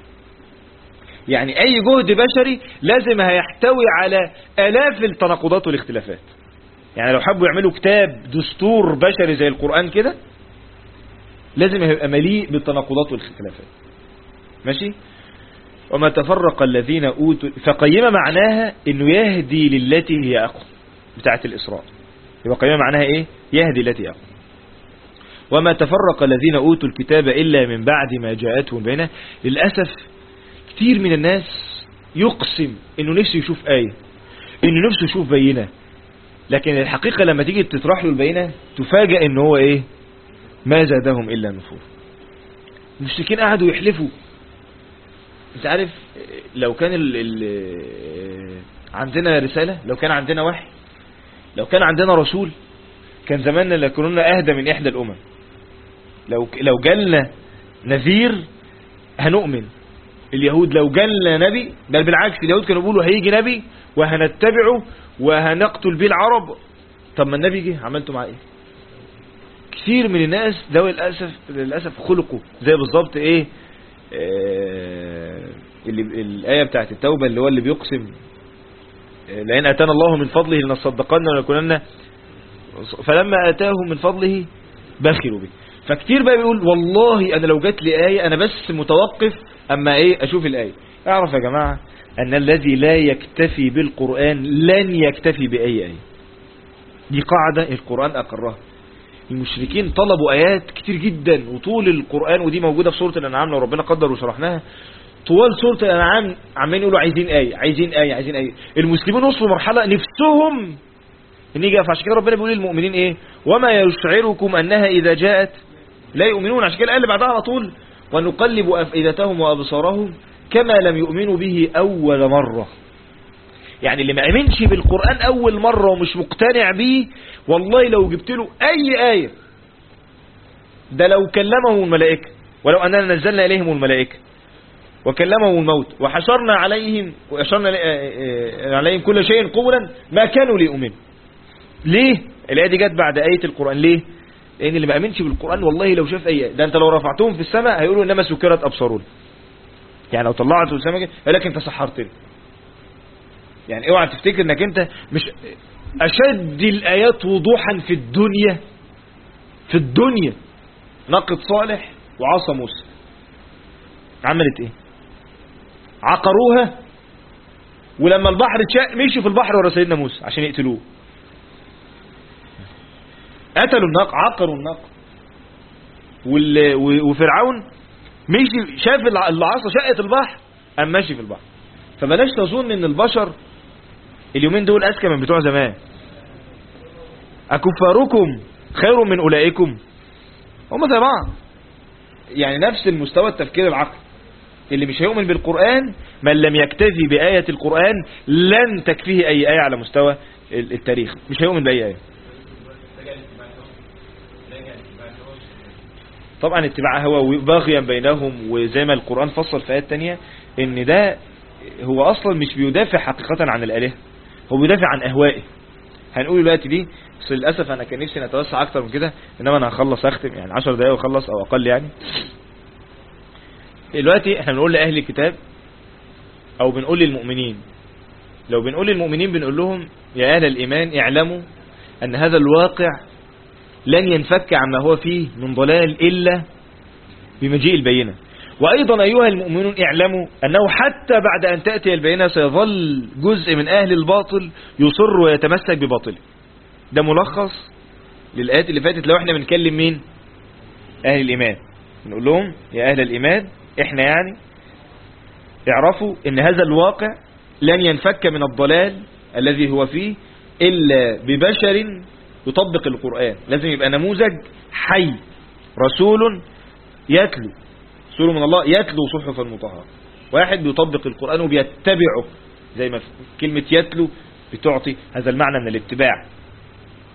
يعني اي جهد بشري لازم هيحتوي على الاف التناقضات والاختلافات. يعني لو حبوا يعملوا كتاب دستور بشري زي القرآن كده لازم هيبقى مليء بالتناقضات والاختلافات. ماشي. وما تفرق الذين اوتوا، فقيمة معناها انه يهدي للتي هي اقوم بتاعت الاسراء، يبقى قيمة معناها ايه؟ يهدي التي اقوم. وما تفرق الذين اوتوا الكتاب الا من بعد ما جاءتهم البينة. للاسف كتير من الناس يقسم انه نفسه يشوف آية، انه نفسه يشوف بينة، لكن الحقيقة لما تيجي تطرح له البينة تفاجأ انه هو ايه؟ ما زادهم الا نفور. المشركين قعدوا يحلفوا. انت عارف لو كان عندنا رسالة، لو كان عندنا وحي، لو كان عندنا رسول، كان زماننا لكنا اهدى من احدى الامم. لو جالنا نذير هنؤمن. اليهود لو جالنا نبي، بل بالعكس اليهود كانوا بيقولوا هيجي نبي وهنتبعه وهنقتل بيه العرب. طب ما النبي جه عملتوا معاه ايه؟ كثير من الناس ده للأسف خلقوا زي بالظبط ايه اللي الآية بتاعت التوبة اللي هو اللي بيقسم لأن أتانا الله من فضله لنصدقن ولنكونن، فلما أتاهم من فضله بخلوا به. فكتير بقى بيقول والله أنا لو جات لي آية أنا بس متوقف أما ايه أشوف الآية. اعرف يا جماعة أن الذي لا يكتفي بالقرآن لن يكتفي بأي آية. دي قاعدة القرآن أقرها. المشركين طلبوا آيات كتير جدا وطول القرآن، ودي موجودة في سورة الأنعام لو ربنا قدر وشرحناها. طوال سورة الأنعام عمالين يقولوا عايزين آية عايزين آية عايزين آية. المسلمين وصلوا مرحلة نفسهم ان يجي. فعشان كده ربنا بيقول للمؤمنين ايه؟ وما يشعركم أنها إذا جاءت لا يؤمنون. عشان كده الآية اللي بعدها على طول ونقلب أفئدتهم وأبصارهم كما لم يؤمنوا به أول مرة. يعني اللي ما امنش بالقرآن اول مرة ومش مقتنع بيه، والله لو جبت له اي آية، ده لو كلمهم الملائكة، ولو اننا نزلنا اليهم الملائكة وكلمهم الموت وحشرنا عليهم كل شيء قبلا ما كانوا ليؤمنوا. ليه الآية دي جت بعد آية القرآن؟ ليه؟ لان اللي ما امنش بالقرآن والله لو شاف اي آية، ده انت لو رفعتهم في السماء هيقولوا انما سكرت ابصارون. يعني لو طلعته السماء يقول لك انت سحرتني. يعني اوعى تفتكر انك انت مش اشد الايات وضوحا في الدنيا ناقة صالح وعصا موسى عملت ايه؟ عقروها، ولما البحر اتشق مشوا في البحر ورا سيدنا موسى عشان يقتلوه. قتلوا الناقة، عقروا الناقة. وفرعون مشي شاف العصا شقت البحر قام ماشي في البحر. فبلاش تظن ان البشر اليومين دول اذكى من بتوع زمان. اكفاركم خير من اولئكم؟ هم زي بعض، يعني نفس المستوى التفكير العقلي. اللي مش هيؤمن بالقرآن من لم يكتفي بآية القرآن لن تكفيه اي آية على مستوى التاريخ، مش هيؤمن بأي آية. طبعا اتباع هوى باغيا بينهم، وزي ما القرآن فصل في آيات تانية ان ده هو اصلا مش بيدافع حقيقة عن الآلهة، هو بيدافع عن اهوائه. هنقول دلوقتي دي، بس للاسف انا كان نفسي نتوسع اكتر من كده، انما انا هخلص اختم يعني 10 دقايق واخلص او اقل. يعني دلوقتي احنا بنقول لاهل الكتاب او بنقول للمؤمنين، لو بنقول للمؤمنين بنقول لهم يا اهل الايمان اعلموا ان هذا الواقع لن ينفك عما هو فيه من ضلال الا بمجيء البينة. وأيضا أيها المؤمنون اعلموا أنه حتى بعد أن تأتي البينة سيظل جزء من أهل الباطل يصر ويتمسك بباطله. ده ملخص للآيات اللي فاتت. لو احنا بنكلم مين؟ أهل الإيمان، نقول لهم يا أهل الإيمان احنا يعني اعرفوا أن هذا الواقع لن ينفك من الضلال الذي هو فيه إلا ببشر يطبق القرآن. لازم يبقى نموذج حي، رسول يتلو، رسول من الله يتلو صحفا مطهرة، واحد بيطبق القرآن وبيتبعه، زي ما كلمة يتلو بتعطي هذا المعنى من الاتباع.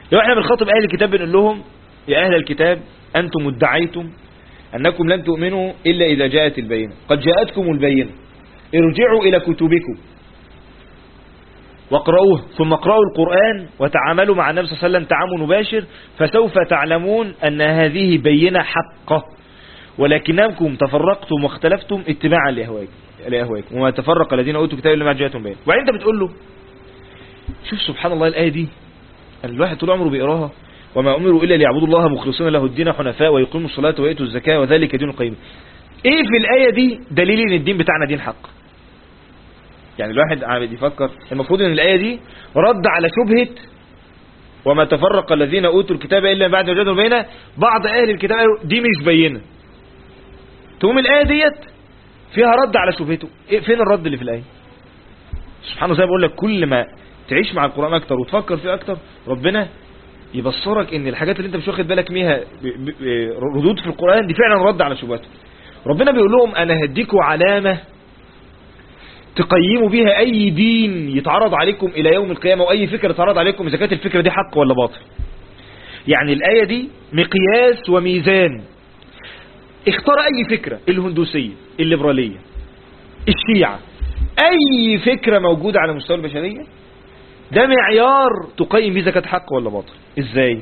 لو احنا بنخاطب اهل الكتاب بنقول لهم يا اهل الكتاب انتم ادعيتم انكم لن تؤمنوا الا اذا جاءت البينة، قد جاءتكم البينة، ارجعوا الى كتبكم واقرؤوه، ثم اقرأوا القرآن وتعاملوا مع النبي صلى الله عليه وسلم تعامل مباشر، فسوف تعلمون ان هذه بينة حقة، ولكنكم تفرقتم واختلفتم اتباعا لأهوائكم، وما تفرق الذين اوتوا كتاب الا ما جاءتهم بينة. وبعدين انت بتقول له شوف سبحان الله الآية دي الواحد طول عمره بيقراها، وما أمروا إلا ليعبدوا الله مخلصين له الدين حنفاء ويقيموا الصلاة ويؤتوا الزكاة وذلك دين القيم. ايه في الآية دي دليل ان الدين بتاعنا دين حق؟ يعني الواحد عم يفكر المفروض ان الآية دي رد على شبهة وما تفرق الذين اوتوا الكتاب الا بعد ما جاءتهم البينة. بعض اهل الكتاب قالوا دي مش بينة، تقوم الآية ديت فيها رد على شبهته. إيه فين الرد اللي في الآية؟ سبحانه زي ما بقول لك كل ما تعيش مع القرآن اكتر وتفكر فيه اكتر ربنا يبصرك ان الحاجات اللي انت مش واخد بالك منها ردود في القرآن دي فعلا رد على شبهته. ربنا بيقول لهم انا هديكوا علامة تقيموا بيها اي دين يتعرض عليكم الى يوم القيامة، واي فكرة يتعرض عليكم اذا كانت الفكرة دي حق ولا باطل. يعني الآية دي مقياس وميزان. اختار اي فكرة، الهندوسية، الليبرالية، الشيعة، اي فكرة موجودة على مستوى البشرية، ده معيار تقيم بيه اذا كانت حق ولا باطل. ازاي؟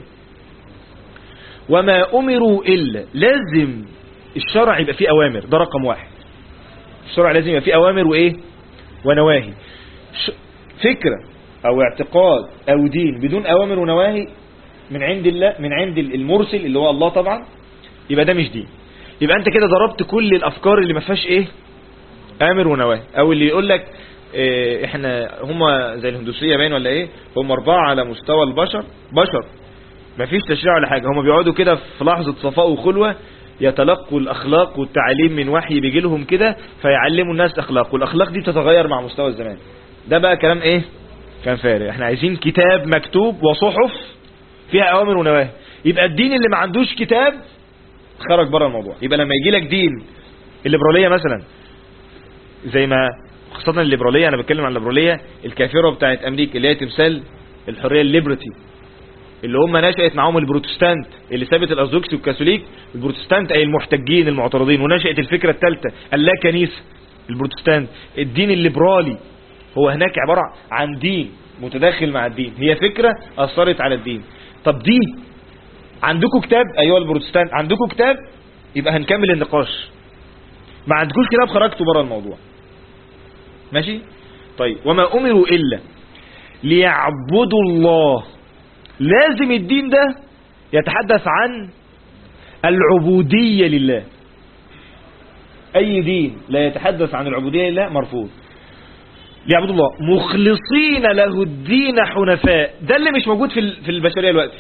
وما امروا الا، لازم الشرع يبقى فيه اوامر، ده رقم واحد. الشرع لازم يبقى فيه اوامر وايه ونواهي. فكرة او اعتقاد او دين بدون اوامر ونواهي من عند الله، من عند المرسل اللي هو الله طبعا، يبقى ده مش دين. يبقى انت كده ضربت كل الافكار اللي ما فيهاش ايه امر ونواهي. او اللي يقول لك احنا هم زي الهندوسية باين ولا ايه، هم 4 على مستوى البشر، بشر ما فيش تشريع ولا حاجة، هم بيقعدوا كده في لحظة صفاء وخلوة يتلقوا الاخلاق والتعليم من وحي بيجي لهم كده فيعلموا الناس اخلاق، والاخلاق دي تتغير مع مستوى الزمان. ده بقى كلام ايه، كان فارغ. احنا عايزين كتاب مكتوب وصحف فيها اوامر ونواهي. يبقى الدين اللي ما عندوش كتاب خرج بره الموضوع. يبقى لما يجي لك دين الليبرالية مثلا، زي ما خاصة الليبرالية، انا بتكلم عن الليبرالية الكافرة بتاعت امريكا اللي هي تمثال الحرية الليبرتي، اللي هم نشأت معهم البروتستانت اللي سابت الارثوذكس والكاثوليك، البروتستانت اي المحتجين المعترضين، ونشأت الفكرة الثالثة اللا كنيسة، البروتستانت. الدين الليبرالي هو هناك عبارة عن دين متداخل مع الدين، هي فكرة اثرت على الدين. طب دي عندكم كتاب ايها البروتستانت، عندكم كتاب؟ يبقى هنكمل النقاش. ما عندكوش كتاب خرجتوا بره الموضوع. ماشي؟ طيب وما امروا الا ليعبدوا الله. لازم الدين ده يتحدث عن العبودية لله. اي دين لا يتحدث عن العبودية لله مرفوض. ليعبدوا الله مخلصين له الدين حنفاء. ده اللي مش موجود في البشرية دلوقتي.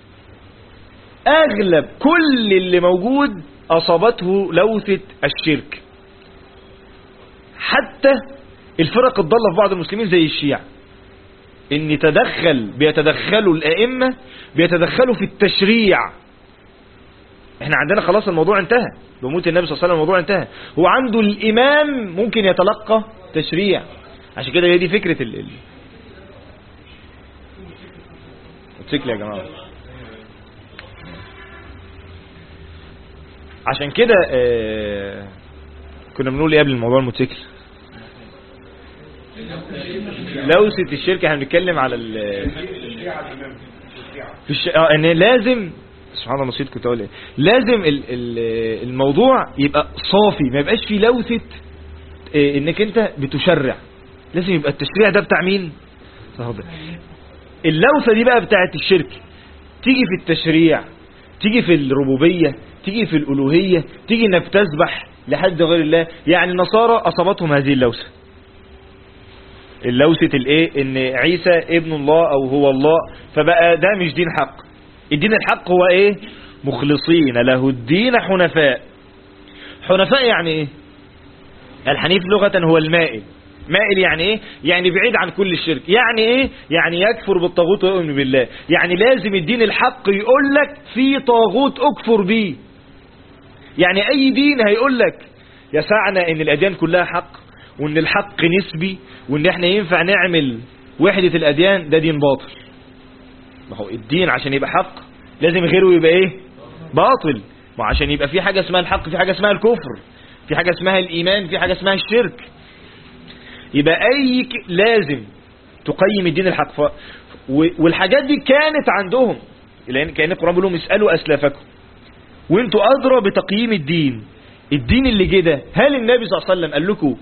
اغلب كل اللي موجود اصابته لوثة الشرك. حتى الفرق الضالة في بعض المسلمين زي الشيعة، ان بيتدخلوا الائمة، بيتدخلوا في التشريع. احنا عندنا خلاص الموضوع انتهى بموت النبي صلى الله عليه وسلم، الموضوع انتهى. هو عنده الامام ممكن يتلقى تشريع. عشان كده هي دي فكرة الموتوسيكل يا جماعة. عشان كده كنا بنقول ايه قبل الموضوع الموتوسيكل؟ لوثة الشركة. احنا بنتكلم على ان لازم، سبحان الله نسيت كنت اقول ايه، لازم الموضوع يبقى صافي، ما يبقاش فيه لوثة انك انت بتشرع. لازم يبقى التشريع ده بتاع مين؟ اللوثة دي بقى بتاعت الشرك تيجي في التشريع، تيجي في الربوبية، تيجي في الألوهية، تيجي انك تسبح لحد غير الله. يعني النصارى اصابتهم هذه اللوثة، اللوثة الايه، ان عيسى ابن الله او هو الله، فبقى ده مش دين حق. الدين الحق هو ايه؟ مخلصين له الدين حنفاء. حنفاء يعني ايه؟ الحنيف لغة هو المائل. مائل يعني ايه؟ يعني بعيد عن كل الشرك. يعني ايه؟ يعني يكفر بالطاغوت ويؤمن بالله. يعني لازم الدين الحق يقول لك في طاغوت اكفر بيه. يعني اي دين هيقول لك يسعنا ان الاديان كلها حق، وان الحق نسبي، وان احنا ينفع نعمل وحدة الاديان، ده دين باطل. ما هو الدين عشان يبقى حق لازم غيره يبقى ايه؟ باطل. وعشان يبقى في حاجة اسمها الحق في حاجة اسمها الكفر، في حاجة اسمها الإيمان، في حاجة اسمها الشرك. يبقى لازم تقيم الدين الحق. والحاجات دي كانت عندهم، لأن كأن القرآن بيقول لهم اسألوا أسلافكم وانتوا أدرى بتقييم الدين. الدين اللي جه ده هل النبي صلى الله عليه وسلم قال لكم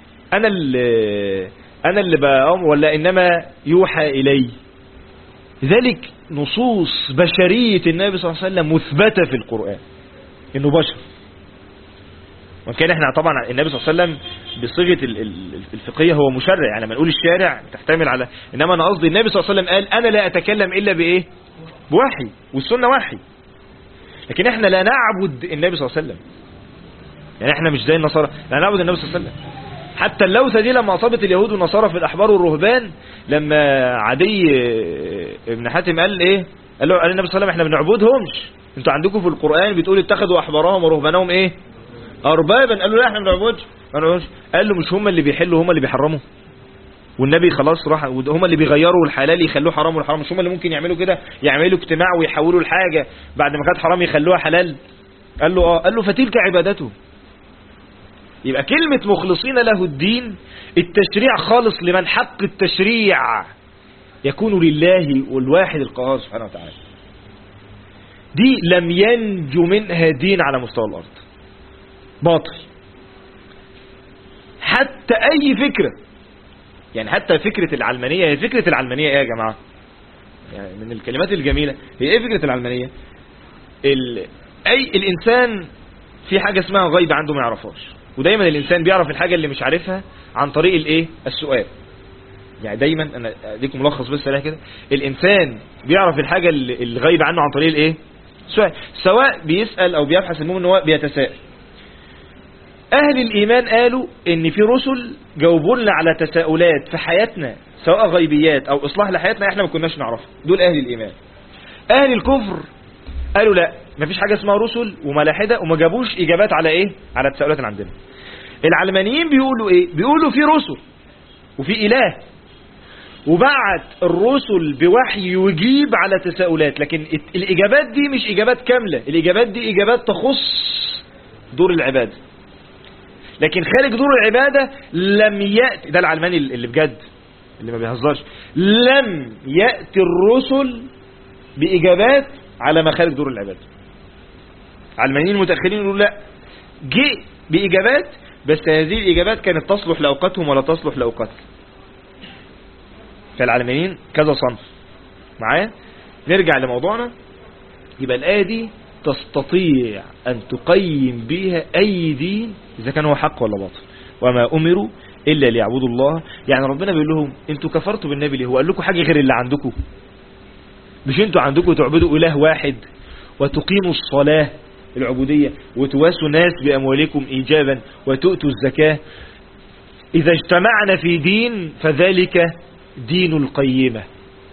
أنا اللي بقوم ولا إنما يوحى إلي؟ لذلك نصوص بشرية النبي صلى الله عليه وسلم مثبتة في القرآن إنه بشر. وكان احنا طبعا النبي صلى الله عليه وسلم بصيغة الفقهية هو مشرع، يعني لما نقول الشارع تحتمل على، انما انا قصدي النبي صلى الله عليه وسلم قال انا لا اتكلم الا بايه؟ بوحي، والسنة وحي. لكن احنا لا نعبد النبي صلى الله عليه وسلم، يعني احنا مش زي النصارى لا نعبد النبي صلى الله عليه وسلم. حتى اللوثة دي لما اصابت اليهود والنصارى في الاحبار والرهبان، لما عدي ابن حاتم قال ايه؟ قال النبي صلى الله عليه وسلم احنا ما بنعبدهمش، انتوا عندكم في القرآن بتقول اتخذوا احبارهم ورهبانهم ايه؟ اربابا. قال له لا احنا ما بنعبدش. قال له مش هم اللي بيحلوا هم اللي بيحرموا؟ والنبي خلاص راح هم اللي بيغيروا الحلال يخلوه حرام والحرام، مش هم اللي ممكن يعملوا كده، يعملوا اجتماع ويحولوا الحاجة بعد ما كانت حرام يخلوها حلال؟ قال له قال له فتلك عبادته. يبقى كلمة مخلصين له الدين، التشريع خالص لمن حق التشريع يكون لله والواحد القهار سبحانه وتعالى. دي لم ينجو منها دين على مستوى الأرض، باطل. حتى أي فكرة، يعني حتى فكرة العلمانية، هي فكرة العلمانية ايه يا جماعة؟ يعني من الكلمات الجميلة، هي ايه فكرة العلمانية؟ الإنسان في حاجة اسمها غيب عنده ما يعرفهاش، ودايما الإنسان بيعرف الحاجة اللي مش عارفها عن طريق الايه؟ السؤال. يعني دايما انا اديكم ملخص بس سريع كده، الإنسان بيعرف الحاجة اللي غايبة عنه عن طريق الايه؟ السؤال. سواء بيسأل او بيبحث، المهم ان هو بيتساءل. أهل الإيمان قالوا إن في رسل جاوبوا لنا على تساؤلات في حياتنا، سواء غيبيات أو إصلاح لحياتنا إحنا ما كناش نعرفها. دول أهل الإيمان. أهل الكفر قالوا لا، ما فيش حاجة اسمها رسل وملاحدة، وما جابوش إجابات على إيه؟ على التساؤلات اللي عندنا. العلمانيين بيقولوا إيه؟ بيقولوا في رسل وفي إله، وبعت الرسل بوحي يجيب على تساؤلات، لكن الإجابات دي مش إجابات كاملة، الإجابات دي إجابات تخص دور العبادة. لكن خارج دور العبادة لم يأتي، ده العلماني اللي بجد اللي ما بيهزرش، لم يأتي الرسل بإجابات على ما خارج دور العبادة. علمانيين المتأخرين يقولوا لا، جاء بإجابات، بس هذه الإجابات كانت تصلح لأوقاتهم ولا تصلح لأوقاتهم. فالعلمانيين كذا صنف معايا. نرجع لموضوعنا. يبقى الآية دي تستطيع أن تقيم بها أي دين إذا كان هو حق ولا باطل. وما أمروا إلا ليعبدوا الله. يعني ربنا بيقول لهم أنتوا كفرتوا بالنبي ليه؟ هو قال لكم حاجة غير اللي عندكم؟ مش أنتوا عندكم تعبدوا إله واحد وتقيموا الصلاة العبودية وتواسوا الناس بأموالكم إيجابا وتؤتوا الزكاة؟ إذا اجتمعنا في دين فذلك دين القيمة،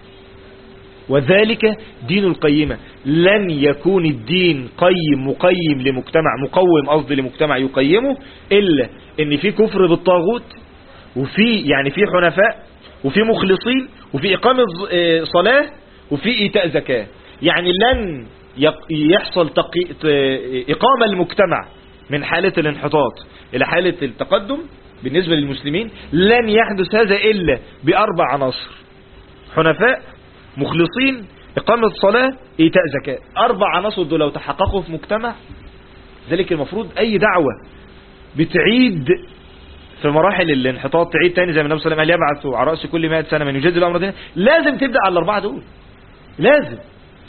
وذلك دين القيمة. لن يكون الدين مقيم لمجتمع، مقوم لمجتمع يقيمه، إلا إن في كفر بالطاغوت، وفي يعني في حنفاء، وفي مخلصين، وفي إقامة صلاة، وفي إيتاء زكاة. يعني لن يحصل إقامة المجتمع من حالة الانحطاط إلى حالة التقدم بالنسبة للمسلمين، لن يحدث هذا إلا بأربع عناصر: حنفاء، مخلصين، إقامة صلاة، إيتاء زكاة. أربع عناصر دول لو تحققوا في مجتمع، ذلك المفروض أي دعوة بتعيد في مراحل الانحطاط تعيد تاني، زي ما النبي صلى الله عليه وسلم قال يبعث على رأس كل 100 سنة من يجدد الأمر دينه، لازم تبدأ على الأربعة دول. لازم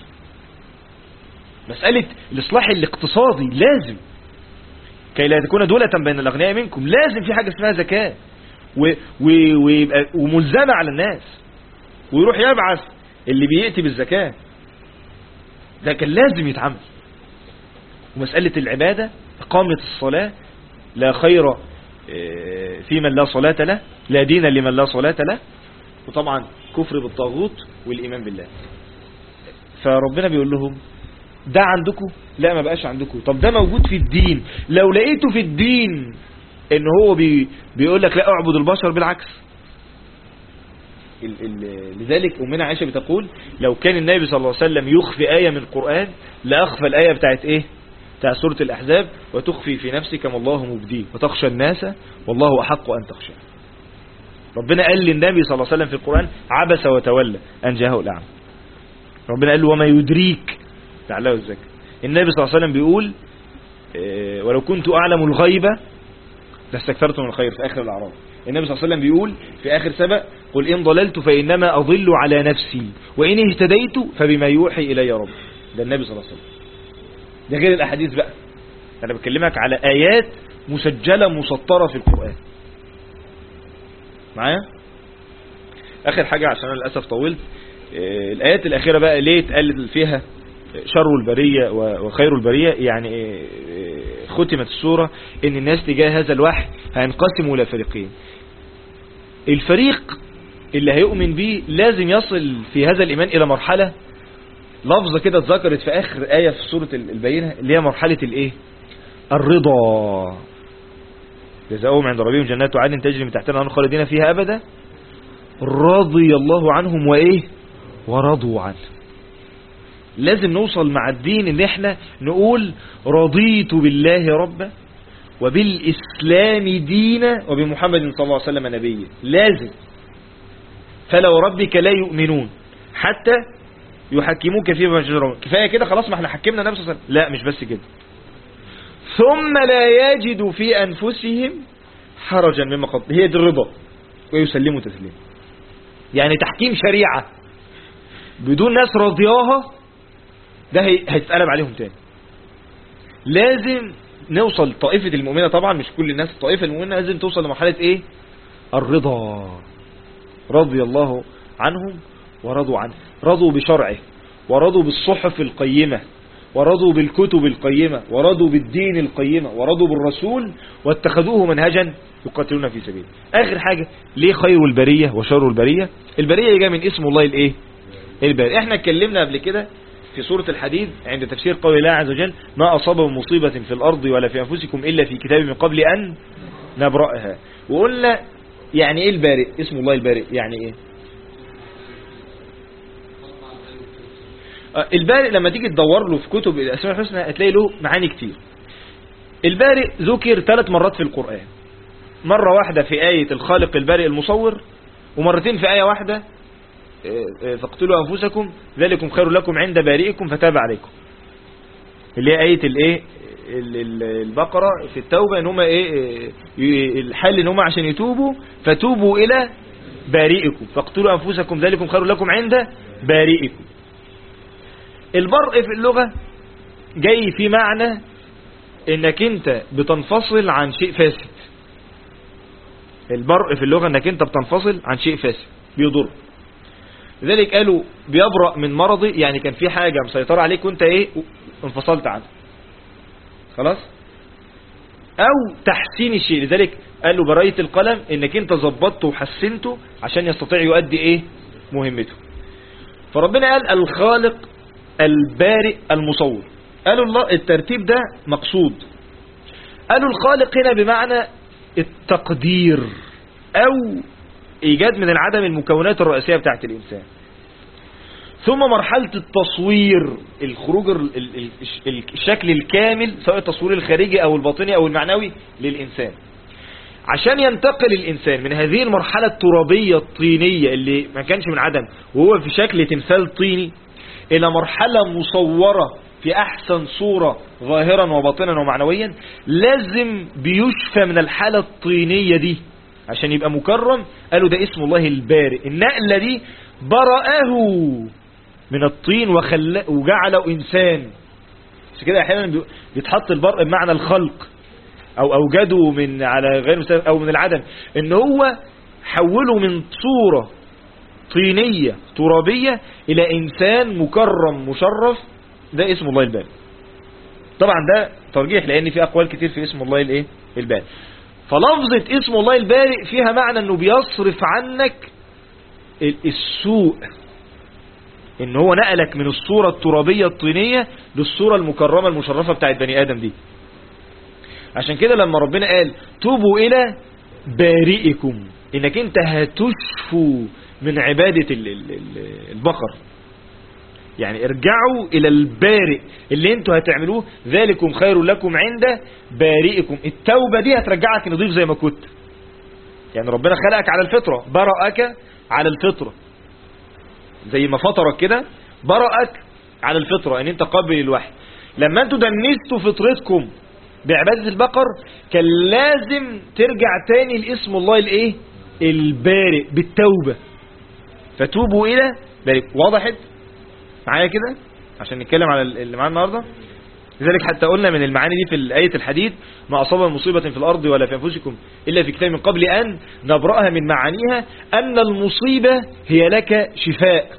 مسألة الإصلاح الاقتصادي لازم، كي لا تكون دولة بين الأغنياء منكم، لازم في حاجة اسمها زكاة ويبقى وملزمة على الناس، ويروح يبعث اللي بيأتي بالزكاة، ده كان لازم يتعمل. ومسألة العبادة، إقامة الصلاة، لا خير في من لا صلاة له، لا دين لمن لا صلاة له، وطبعا كفر بالطاغوت والإيمان بالله. فربنا بيقول لهم ده عندكم؟ لا ما بقاش عندكم. طب ده موجود في الدين، لو لقيته في الدين ان هو بيقول لك لا اعبد البشر، بالعكس لذلك أمنا عائشة بتقول لو كان النبي صلى الله عليه وسلم يخفي آية من القرآن لأخفى الآية بتاعت إيه؟ بتاع سورة الأحزاب وتخفي في نفسك ما الله مبديه وتخشى الناس والله أحق أن تخشى. ربنا قال للنبي صلى الله عليه وسلم في القرآن عبس وتولى أن جاءه الأعمى. ربنا قال له وما يدريك لعله يزكى. النبي صلى الله عليه وسلم بيقول ولو كنت أعلم الغيب لاستكثرت من الخير في آخر الأعراف. النبي صلى الله عليه وسلم بيقول في آخر سبأ قل إن ضللت فإنما أضل على نفسي وإن اهتديت فبما يوحي إلي رب. ده النبي صلى الله عليه وسلم. ده غير الأحاديث بقى. أنا بكلمك على آيات مسجلة مسطرة في القرآن معايا. آخر حاجة عشان للأسف طولت، الآيات الأخيرة بقى ليه اتقال فيها شر البرية وخير البرية، يعني ختمت السورة ان الناس تجاه هذا الوحي هينقسموا الى فريقين. الفريق اللي هيؤمن به لازم يصل في هذا الإيمان إلى مرحلة لفظة كده اتذكرت في آخر آية في سورة البينة اللي هي مرحلة الايه؟ الرضا. جزاؤهم عند ربهم جنات عدن تجري من تحتها الأنهار خالدين فيها أبدا رضي الله عنهم وإيه؟ ورضوا عنه. لازم نوصل مع الدين ان احنا نقول رضيت بالله ربا وبالإسلام دينا وبمحمد صلى الله عليه وسلم نبيا. لازم. فلو ربك لا يؤمنون حتى يحكموك فيما شجر. كفاية كده خلاص ما احنا حكمنا نفسه صلى. لا مش بس كده. ثم لا يجدوا في أنفسهم حرجا مما قضيت. هي دي الرضا ويسلموا تسليما. يعني تحكيم شريعة بدون ناس رضياها ده هيتقلب عليهم تاني. لازم نوصل طائفة المؤمنة، طبعا مش كل الناس، الطائفة المؤمنة لازم توصل لمرحلة ايه؟ الرضا. رضي الله عنهم ورضوا عنه. رضوا بشرعه ورضوا بالصحف القيمة ورضوا بالكتب القيمة ورضوا بالدين القيمة ورضوا بالرسول واتخذوه منهجا يقاتلون في سبيله. اخر حاجة ليه خير البرية وشر البرية؟ البرية جاء من اسم الله الايه؟ الباري. احنا اتكلمنا قبل كده في سورة الحديد عند تفسير قول الله عز وجل ما أصاب من مصيبة في الأرض ولا في أنفسكم إلا في كتاب من قبل أن نبرأها. وقلنا يعني إيه البارئ؟ اسم الله البارئ يعني إيه؟ البارئ لما تيجي تدور له في كتب الأسماء الحسنى هتلاقي له معاني كتير. البارئ ذكر 3 مرات في القرآن، مرة واحدة في آية الخالق البارئ المصور، ومرتين في آية واحدة فاقتلوا أنفسكم ذلكم خير لكم عند بارئكم فتاب عليكم، اللي هي آية الايه البقرة في التوبة ان هم ايه الحل ان هم عشان يتوبوا فتوبوا الى بارئكم فاقتلوا أنفسكم ذلكم خير لكم عند بارئكم. البرء في اللغة جاي في معنى انك انت بتنفصل عن شيء فاسد. البرء في اللغة انك انت بتنفصل عن شيء فاسد بيضر. لذلك قالوا بيبرأ من مرضي، يعني كان في حاجة مسيطرة عليك وانت ايه انفصلت عنها خلاص. او تحسين الشيء، لذلك قالوا براية القلم انك انت ظبطته وحسنته عشان يستطيع يؤدي ايه مهمته. فربنا قال الخالق البارئ المصور. قالوا الله الترتيب ده مقصود. قالوا الخالق هنا بمعنى التقدير او ايجاد من العدم المكونات الرئيسية بتاعت الانسان. ثم مرحلة التصوير، الخروج الشكل الكامل سواء التصوير الخارجي او الباطني او المعنوي للانسان، عشان ينتقل الانسان من هذه المرحلة الترابية الطينية اللي ما كانش من عدم وهو في شكل تمثال طيني الى مرحلة مصورة في احسن صورة ظاهرا وباطنا ومعنويا. لازم بيشفى من الحالة الطينية دي عشان يبقى مكرم. قالوا ده اسم الله البارئ. النقلة دي برأه من الطين وجعله إنسان. بس كده أحيانا بيتحط البرء بمعنى الخلق أو أوجده من على غير مثال أو من العدم، إن هو حوله من صورة طينية ترابية إلى إنسان مكرم مشرف. ده اسم الله البارئ. طبعا ده ترجيح لأن في أقوال كتير في اسم الله الإيه البارئ. فلفظة اسم الله البارئ فيها معنى انه بيصرف عنك السوء، ان هو نقلك من الصورة الترابية الطينية للصورة المكرمة المشرفة بتاعت بني آدم دي. عشان كده لما ربنا قال توبوا الى بارئكم انك انت هتشفوا من عبادة البقر. يعني ارجعوا الى البارئ اللي انتوا هتعملوه، ذلكم خير لكم عند بارئكم. التوبة دي هترجعك نضيف زي ما كنت. يعني ربنا خلقك على الفطرة، برأك على الفطرة، زي ما فطرك كده برأك على الفطرة ان انت قابل الوحي. لما انتوا دنستوا فطرتكم بعبادة البقر كان لازم ترجع تاني لاسم الله الايه؟ البارئ بالتوبة. فتوبوا الى بارئ. وضحت معايا كده عشان نتكلم على اللي معانا النهاردة؟ لذلك حتى قلنا من المعاني دي في آية الحديد: ما أصاب مصيبة في الأرض ولا في أنفسكم إلا في كتاب من قبل أن نبرأها. من معانيها أن المصيبة هي لك شفاء،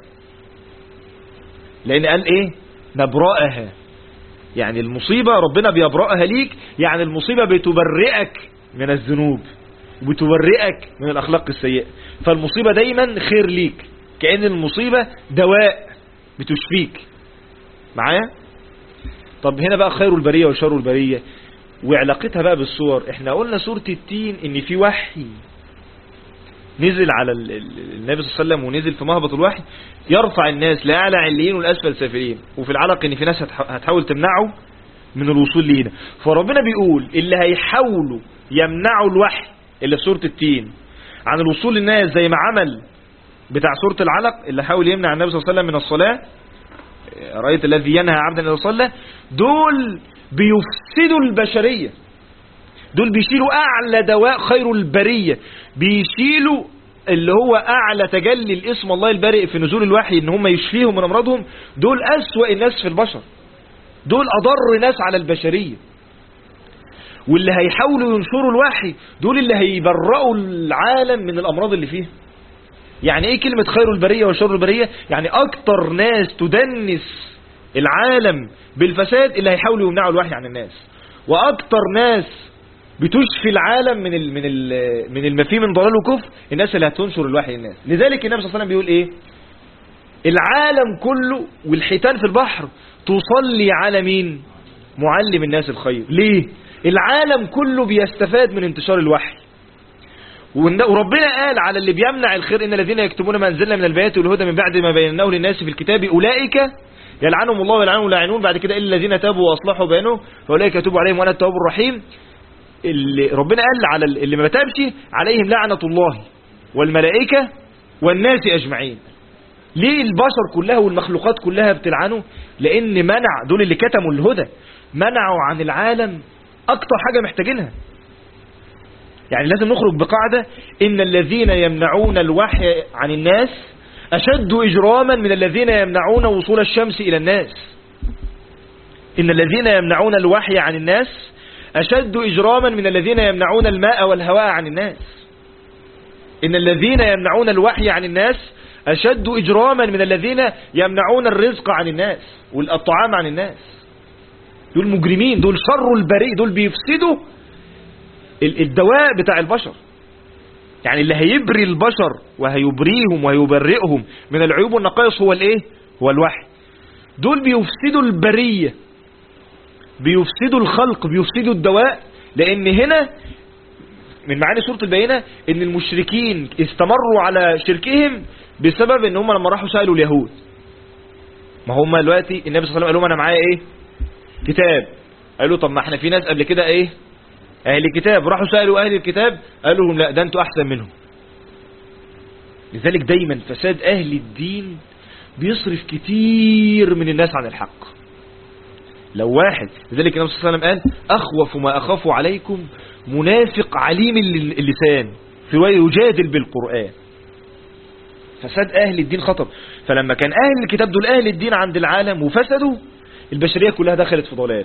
لأن قال إيه؟ نبرأها، يعني المصيبة ربنا بيبرأها ليك، يعني المصيبة بتبرئك من الذنوب وبتبرئك من الأخلاق السيئة. فالمصيبة دايما خير ليك، كأن المصيبة دواء بتشفيك. معايا؟ طب هنا بقى خير البرية وشر البرية وعلاقتها بقى بالصور. احنا قلنا سورة التين ان في وحي نزل على النبي صلى الله عليه وسلم، ونزل في مهبط الوحي يرفع الناس لأعلى عليين والأسفل سافلين. وفي العلق ان في ناس هتحاول تمنعه من الوصول لينا. فربنا بيقول اللي هيحاولوا يمنعوا الوحي اللي في سورة التين عن الوصول للناس، زي ما عمل بتاع سورة العلق اللي حاول يمنع النبي صلى الله عليه وسلم من الصلاة، رأيت الذي ينهى عبدا إذا صلى، دول بيفسدوا البشرية. دول بيشيلوا أعلى دواء خير البرية، بيشيلوا اللي هو أعلى تجلي الاسم الله البارئ في نزول الوحي إن هم يشفيهم من أمراضهم. دول أسوأ الناس في البشر، دول أضر ناس على البشرية. واللي هيحاولوا ينشروا الوحي دول اللي هيبرئوا العالم من الأمراض اللي فيه. يعني ايه كلمة خير البرية وشر البرية؟ يعني اكتر ناس تدنس العالم بالفساد اللي هيحاولوا يمنعوا الوحي عن الناس، واكتر ناس بتشفي العالم من المفيه من ضلال وكفر الناس اللي هتنشر الوحي للناس. لذلك النبي صلى الله عليه وسلم بيقول ايه؟ العالم كله والحيتان في البحر تصلي على مين؟ معلم الناس الخير. ليه؟ العالم كله بيستفاد من انتشار الوحي. وربنا قال على اللي بيمنع الخير: إن الذين يكتمون ما أنزلنا من البينات والهدى من بعد ما بيناه للناس في الكتاب أولئك يلعنهم الله ويلعنهم اللاعنون. بعد كده إلا الذين تابوا وأصلحوا بينهم فأولئك يتوب عليهم وأنا التواب الرحيم. اللي ربنا قال على اللي ما تابش عليهم لعنة الله والملائكة والناس أجمعين. ليه البشر كلها والمخلوقات كلها بتلعنه؟ لأن منع دول اللي كتموا الهدى، منعوا عن العالم أكتر حاجة محتاجينها. يعني لازم نخرج بقاعدة: إن الذين يمنعون الوحي عن الناس أشد إجراما من الذين يمنعون وصول الشمس إلى الناس. إن الذين يمنعون الوحي عن الناس أشد إجراما من الذين يمنعون الماء والهواء عن الناس. إن الذين يمنعون الوحي عن الناس أشد إجراما من الذين يمنعون الرزق عن الناس والطعام عن الناس. دول مجرمين، دول شر البريء، دول بيفسدوا الدواء بتاع البشر. يعني اللي هيبري البشر وهيبريهم وهيبرئهم من العيوب والنقائص هو الايه؟ هو الوحي. دول بيفسدوا البرية، بيفسدوا الخلق، بيفسدوا الدواء. لان هنا من معاني سورة البينة ان المشركين استمروا على شركهم بسبب ان هم لما راحوا سألوا اليهود. ما هم دلوقتي النبي صلى الله عليه وسلم قال لهم انا معايا ايه؟ كتاب. قالوا طب ما احنا في ناس قبل كده ايه؟ اهل الكتاب. راحوا سألوا اهل الكتاب قالوا لهم لا، ده انتوا احسن منهم. لذلك دايما فساد اهل الدين بيصرف كتير من الناس عن الحق. لو واحد، لذلك النبي صلى الله عليه وسلم قال اخوف ما اخاف عليكم منافق عليم اللسان في رواية يجادل بالقرآن. فساد اهل الدين خطر. فلما كان اهل الكتاب دول اهل الدين عند العالم وفسدوا، البشرية كلها دخلت في ضلال.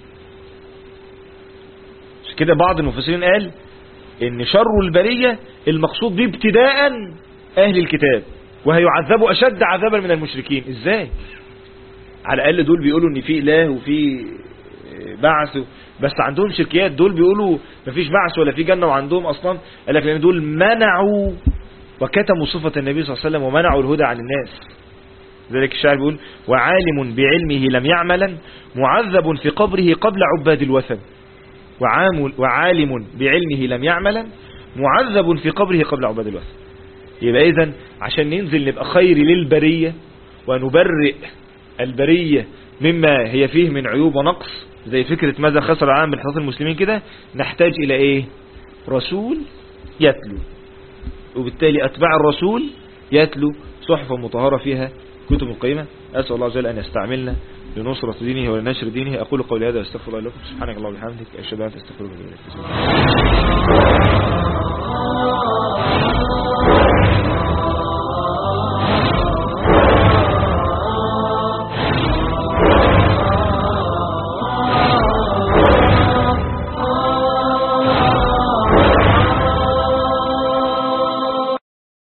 كده بعض المفسرين قال ان شر البرية المقصود به ابتداء اهل الكتاب، وهيعذبوا اشد عذابا من المشركين. ازاي؟ على الاقل دول بيقولوا ان في اله وفي بعث، بس عندهم شركيات. دول بيقولوا مفيش بعث ولا في جنة وعندهم اصلا. قال لك لان دول منعوا وكتموا صفة النبي صلى الله عليه وسلم ومنعوا الهدى عن الناس. ذلك الشاعر بيقول وعالم بعلمه لم يعملا معذب في قبره قبل عباد الوثن. وعالم بعلمه لم يعملا معذب في قبره قبل عباد الوثن. يبقى إذن عشان ننزل نبقى خير للبرية ونبرئ البرية مما هي فيه من عيوب ونقص، زي فكرة ماذا خسر العالم بالحصاد المسلمين كده، نحتاج إلى إيه؟ رسول يتلو، وبالتالي أتباع الرسول يتلو صحفة مطهرة فيها كتب القيمة. أسأل الله عز وجل أن يستعملنا لنصرة دينه ولنشر دينه. أقول قولي هذا واستغفر الله لكم. سبحانك اللهم وبحمدك أشهد أن لا إله إلا أنت أستغفرك وأتوب إليك.